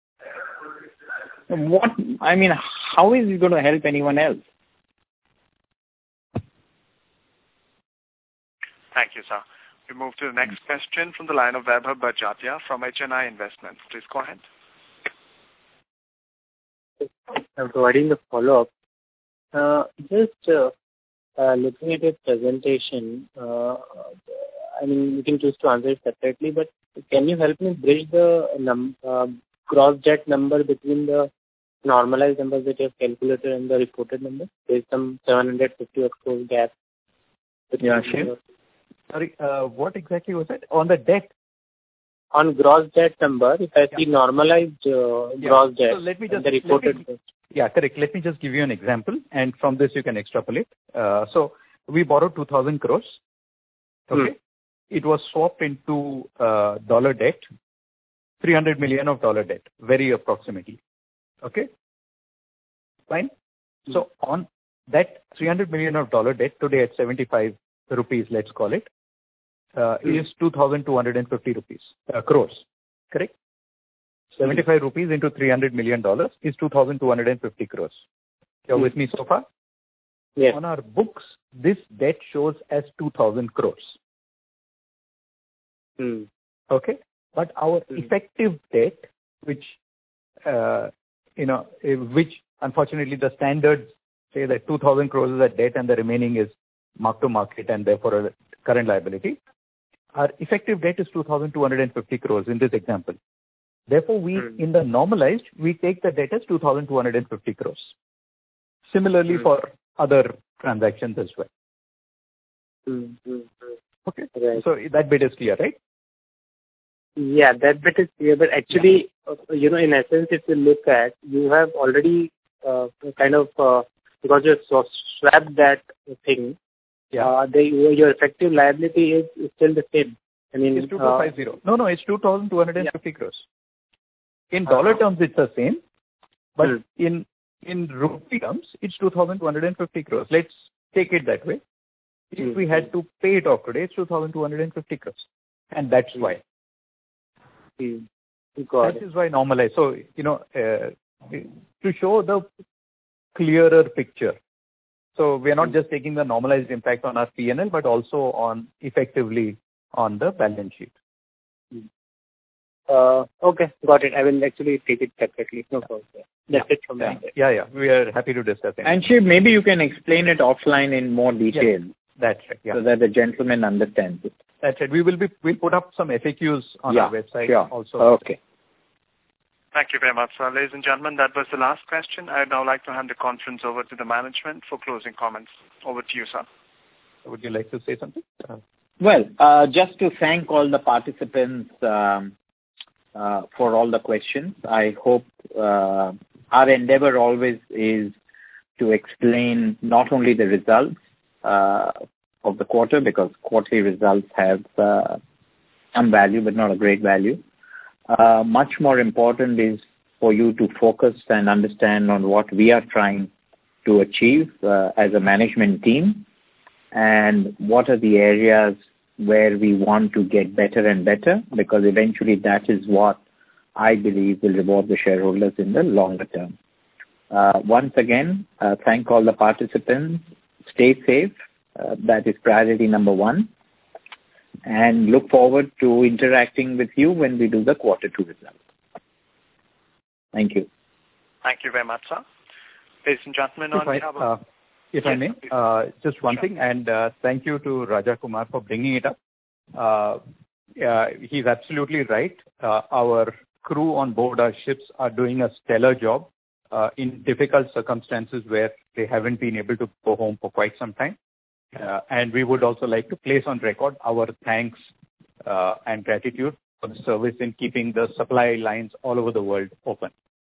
What, I mean, how is it going to help anyone else? Thank you, sir. We move to the next question from the line of Vaibhav Bhajatia from H N I Investments. Please go ahead. I'm providing the follow-up. Uh, just uh, uh, looking at your presentation, uh, I mean, you can choose to answer it separately, but can you help me bridge the num- uh, gross debt number between the normalized numbers that you have calculated and the reported numbers? There's some seven hundred fifty crore gap. Yeah, sure. Sorry, uh, what exactly was it? On the debt? On gross debt number, if I see yeah. normalized uh, yeah. gross debt so let me just, and the reported me, Yeah, correct. Let me just give you an example, and from this you can extrapolate. Uh, so we borrowed two thousand crores. Okay. Hmm. It was swapped into uh, dollar debt three hundred million of dollar debt, very approximately. Okay? Fine? Mm-hmm. So on that three hundred million of dollar debt today at seventy-five rupees, let's call it, uh, mm-hmm. is two thousand two hundred fifty rupees, uh, crores. Correct? seventy-five rupees into three hundred million dollars is two thousand two hundred fifty crores. You're mm-hmm. with me so far? Yes. On our books, this debt shows as two thousand crores. Mm. Okay? But our mm. effective debt, which, uh, you know, which unfortunately the standards say that two thousand crores is a debt and the remaining is mark to market and therefore a current liability. Our effective debt is two thousand two hundred fifty crores in this example. Therefore, we, mm. in the normalized, we take the debt as two thousand two hundred fifty crores. Similarly mm. for other transactions as well. Mm-hmm. Okay. Right. So that bit is clear, right? Yeah, that bit is clear. But actually, yeah. uh, you know, in essence, if you look at, you have already uh, kind of, uh, because you have swapped that thing, yeah. uh, the, your effective liability is, is still the same. I mean, it's two thousand fifty. Uh, no, no, it's two thousand two hundred fifty yeah. crores. In dollar uh-huh. terms, it's the same, but hmm. in in rupee terms, it's two thousand two hundred fifty crores. Let's take it that way. If hmm. we had to pay it off today, it's two thousand two hundred fifty crores. And that's hmm. why. Hmm. That it. is why normalized. So, you know, uh, to show the clearer picture. So, we are not hmm. just taking the normalized impact on our P and L, but also on effectively on the balance sheet. Hmm. Uh, okay, got it. I will actually take it separately. No problem. That's yeah. it from yeah. me. Yeah, yeah. We are happy to discuss it. And Shiv, maybe you can explain it offline in more detail. Yes. That's right. Yeah. So that the gentleman understands it. That's right. We will be we'll put up some F A Qs on yeah, our website sure. also. Okay. Thank you very much, sir. Ladies and gentlemen, that was the last question. I'd now like to hand the conference over to the management for closing comments. Over to you, sir. Would you like to say something? Uh, well, uh, just to thank all the participants um, uh, for all the questions. I hope uh, our endeavor always is to explain not only the results uh, of the quarter, because quarterly results have uh, some value but not a great value. Uh, much more important is for you to focus and understand on what we are trying to achieve uh, as a management team and what are the areas where we want to get better and better, because eventually that is what I believe will reward the shareholders in the longer term. Uh, once again, uh, thank all the participants. Stay safe. Uh, that is priority number one. And look forward to interacting with you when we do the quarter two results. Thank you. Thank you very much, sir. Ladies and gentlemen, on behalf of... Uh, if yes, I may, uh, just one sure. thing, and uh, thank you to Raja Kumar for bringing it up. Uh, uh, he's absolutely right. Uh, our crew on board our ships are doing a stellar job uh, in difficult circumstances where they haven't been able to go home for quite some time. Uh, and we would also like to place on record our thanks uh, and gratitude for the service in keeping the supply lines all over the world open.